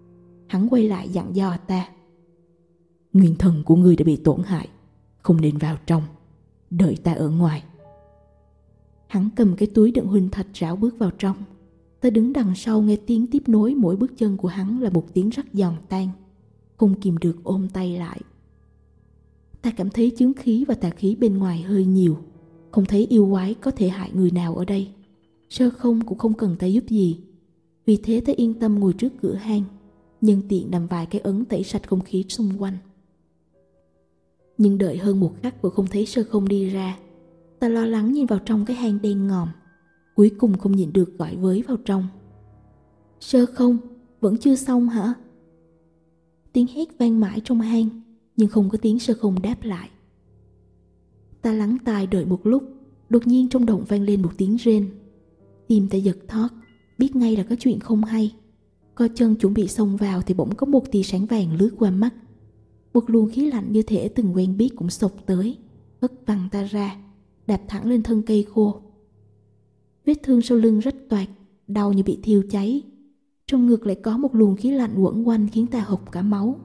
Hắn quay lại dặn dò ta. Nguyên thần của ngươi đã bị tổn hại, không nên vào trong, đợi ta ở ngoài. Hắn cầm cái túi đựng huỳnh thạch rảo bước vào trong. Ta đứng đằng sau nghe tiếng tiếp nối mỗi bước chân của hắn là một tiếng rắc giòn tan, không kìm được ôm tay lại. Ta cảm thấy chướng khí và tà khí bên ngoài hơi nhiều, không thấy yêu quái có thể hại người nào ở đây. Sơ Không cũng không cần ta giúp gì, vì thế ta yên tâm ngồi trước cửa hang, nhân tiện làm vài cái ấn tẩy sạch không khí xung quanh. Nhưng đợi hơn một khắc vẫn không thấy Sơ Không đi ra. Ta lo lắng nhìn vào trong cái hang đen ngòm, cuối cùng không nhịn được gọi với vào trong. Sơ Không, vẫn chưa xong hả? Tiếng hét vang mãi trong hang, nhưng không có tiếng Sơ Không đáp lại. Ta lắng tai đợi một lúc, đột nhiên trong động vang lên một tiếng rên. Tim ta giật thót, biết ngay là có chuyện không hay. Co chân chuẩn bị xông vào thì bỗng có một tia sáng vàng lướt qua mắt. Một luồng khí lạnh như thể từng quen biết cũng xộc tới, hất văng ta ra, đạp thẳng lên thân cây khô. Vết thương sau lưng rách toạc, đau như bị thiêu cháy. Trong ngực lại có một luồng khí lạnh quẩn quanh khiến ta hộc cả máu.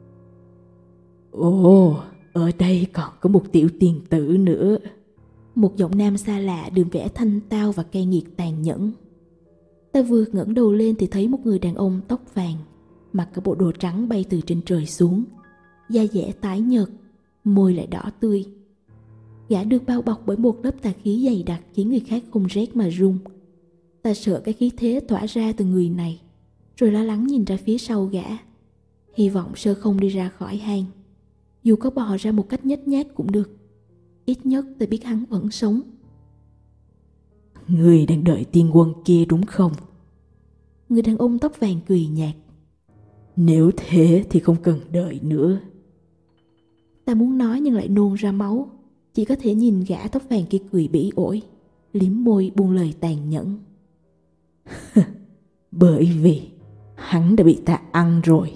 Ồ, ở đây còn có một tiểu tiền tử nữa. Một giọng nam xa lạ đường vẻ thanh tao và cay nghiệt tàn nhẫn. Ta vừa ngẩng đầu lên thì thấy một người đàn ông tóc vàng, mặc cả bộ đồ trắng bay từ trên trời xuống, da dẻ tái nhợt, môi lại đỏ tươi. Gã được bao bọc bởi một lớp tà khí dày đặc khiến người khác không rét mà run. Ta sợ cái khí thế tỏa ra từ người này, rồi lo lắng nhìn ra phía sau gã, hy vọng Sơ Không đi ra khỏi hang. Dù có bò ra một cách nhếch nhác cũng được, ít nhất ta biết hắn vẫn sống. Ngươi đang đợi tiên quân kia đúng không? Người đàn ông tóc vàng cười nhạt. Nếu thế thì không cần đợi nữa. Ta muốn nói nhưng lại nôn ra máu, chỉ có thể nhìn gã tóc vàng kia cười bỉ ổi, liếm môi buông lời tàn nhẫn. Bởi vì hắn đã bị ta ăn rồi.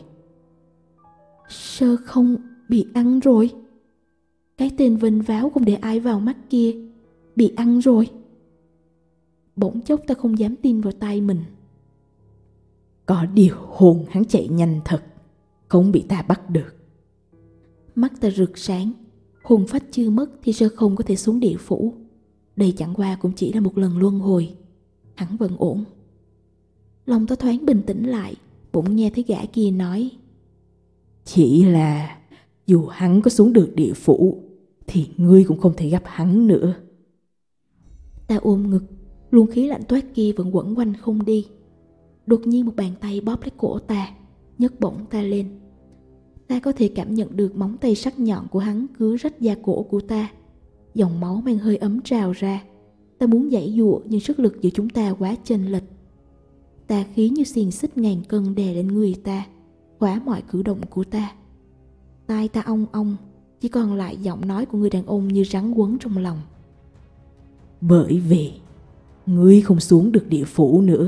Sơ Không bị ăn rồi? Cái tên vênh váo không để ai vào mắt kia bị ăn rồi? Bỗng chốc ta không dám tin vào tai mình. Có điều hồn hắn chạy nhanh thật, không bị ta bắt được. Mắt ta rực sáng. Hồn phách chưa mất thì Sơ Không có thể xuống địa phủ. Đây chẳng qua cũng chỉ là một lần luân hồi. Hắn vẫn ổn. Lòng ta thoáng bình tĩnh lại, bỗng nghe thấy gã kia nói. Chỉ là dù hắn có xuống được địa phủ thì ngươi cũng không thể gặp hắn nữa. Ta ôm ngực, luồng khí lạnh toát kia vẫn quẩn quanh không đi. Đột nhiên một bàn tay bóp lấy cổ ta, nhấc bổng ta lên. Ta có thể cảm nhận được móng tay sắc nhọn của hắn cứa rách da cổ của ta. Dòng máu mang hơi ấm trào ra. Ta muốn giãy giụa nhưng sức lực giữa chúng ta quá chênh lệch. Tà khí như xiềng xích ngàn cân đè lên người ta, khóa mọi cử động của ta. Tai ta ong ong, chỉ còn lại giọng nói của người đàn ông như rắn quấn trong lòng. Bởi vì ngươi không xuống được địa phủ nữa.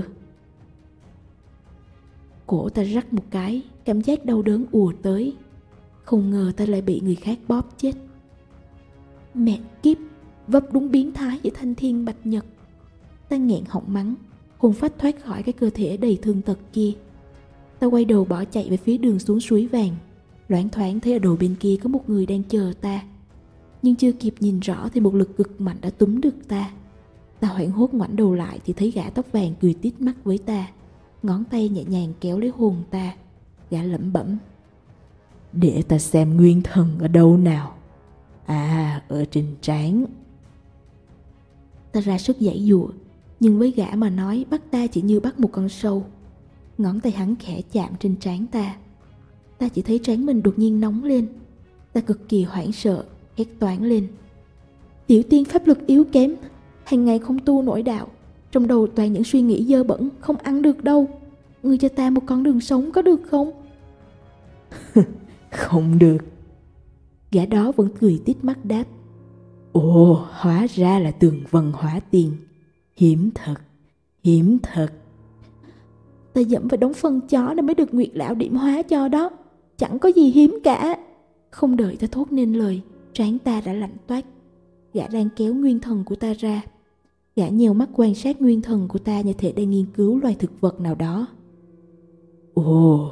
Cổ ta rắc một cái, cảm giác đau đớn ùa tới. Không ngờ ta lại bị người khác bóp chết. Mẹ kiếp, vấp đúng biến thái với thanh thiên bạch nhật. Ta nghẹn họng mắng, hồn phách thoát khỏi cái cơ thể đầy thương tật kia. Ta quay đầu bỏ chạy về phía đường xuống suối vàng. Loáng thoáng thấy ở đầu bên kia có một người đang chờ ta. Nhưng chưa kịp nhìn rõ thì một lực cực mạnh đã túm được ta. Ta hoảng hốt ngoảnh đầu lại thì thấy gã tóc vàng cười tít mắt với ta, ngón tay nhẹ nhàng kéo lấy hồn ta. Gã lẩm bẩm. Để ta xem nguyên thần ở đâu nào. À, ở trên trán. Ta ra sức giãy giụa, nhưng với gã mà nói bắt ta chỉ như bắt một con sâu. Ngón tay hắn khẽ chạm trên trán ta. Ta chỉ thấy trán mình đột nhiên nóng lên. Ta cực kỳ hoảng sợ, hét toáng lên. Tiểu tiên pháp lực yếu kém, hàng ngày không tu nổi đạo, trong đầu toàn những suy nghĩ dơ bẩn, không ăn được đâu. Ngươi cho ta một con đường sống có được không? Không được. Gã đó vẫn cười tít mắt đáp. Ồ, hóa ra là Tường Vân Hóa Tiên. Hiếm thật, hiếm thật. Ta dẫm phải đống phân chó nên mới được Nguyệt lão điểm hóa cho đó. Chẳng có gì hiếm cả. Không đợi ta thốt nên lời, trán ta đã lạnh toát. Gã đang kéo nguyên thần của ta ra. Gã nheo mắt quan sát nguyên thần của ta như thể đang nghiên cứu loài thực vật nào đó. Ồ,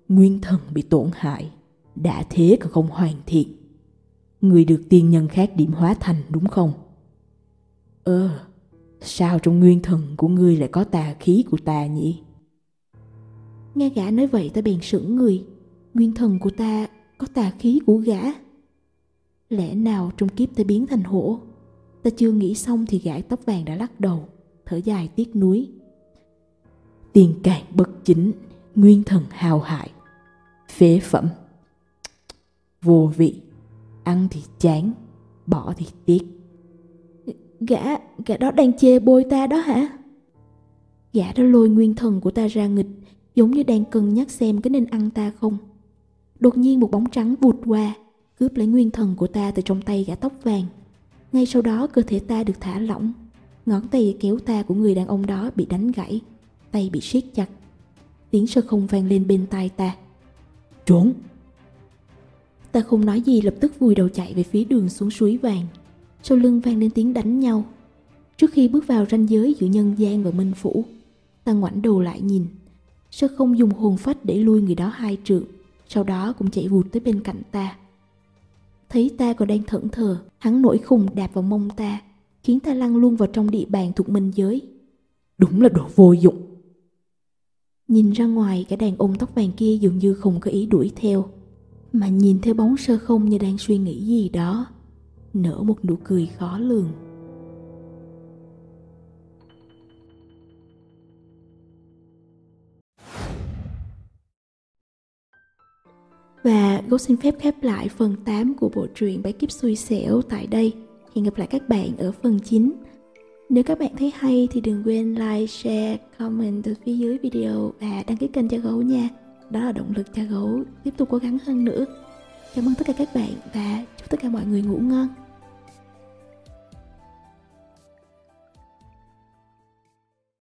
Nguyên thần bị tổn hại, đã thế còn không hoàn thiện. Người được tiên nhân khác điểm hóa thành đúng không? Ơ, ờ, sao trong nguyên thần của ngươi lại có tà khí của ta nhỉ? Nghe gã nói vậy ta bèn sững người. Nguyên thần của ta có tà khí của gã? Lẽ nào trong kiếp ta biến thành hổ? Ta chưa nghĩ xong thì gã tóc vàng đã lắc đầu, thở dài tiếc nuối. Tiên càn bất chính, nguyên thần hao hại, phế phẩm, vô vị, ăn thì chán, bỏ thì tiếc. Gã, gã đó đang chê bôi ta đó hả? Gã đã lôi nguyên thần của ta ra nghịch, giống như đang cân nhắc xem có nên ăn ta không. Đột nhiên một bóng trắng vụt qua, cướp lấy nguyên thần của ta từ trong tay gã tóc vàng. Ngay sau đó cơ thể ta được thả lỏng, ngón tay kéo ta của người đàn ông đó bị đánh gãy, tay bị siết chặt. Tiếng sơ không vang lên bên tai ta. Trốn! Ta không nói gì, lập tức vùi đầu chạy về phía đường xuống suối vàng. Sau lưng vang lên tiếng đánh nhau. Trước khi bước vào ranh giới giữa nhân gian và minh phủ, ta ngoảnh đầu lại nhìn. Sơ không dùng hồn phách để lui người đó hai trượng, sau đó cũng chạy vụt tới bên cạnh ta. Thấy ta còn đang thẫn thờ, hắn nổi khùng đạp vào mông ta, khiến ta lăn luôn vào trong địa bàn thuộc minh giới. Đúng là đồ vô dụng. Nhìn ra ngoài, cả đàn ông tóc vàng kia dường như không có ý đuổi theo, mà nhìn theo bóng sơ không như đang suy nghĩ gì đó, nở một nụ cười khó lường. Và Ghost xin phép khép lại phần tám của bộ truyện Bái Kiếp Xui Xẻo tại đây. Hẹn gặp lại các bạn ở phần chín. Nếu các bạn thấy hay thì đừng quên like, share, comment ở phía dưới video và đăng ký kênh cho Gấu nha. Đó là động lực cho Gấu tiếp tục cố gắng hơn nữa. Cảm ơn tất cả các bạn và chúc tất cả mọi người ngủ ngon.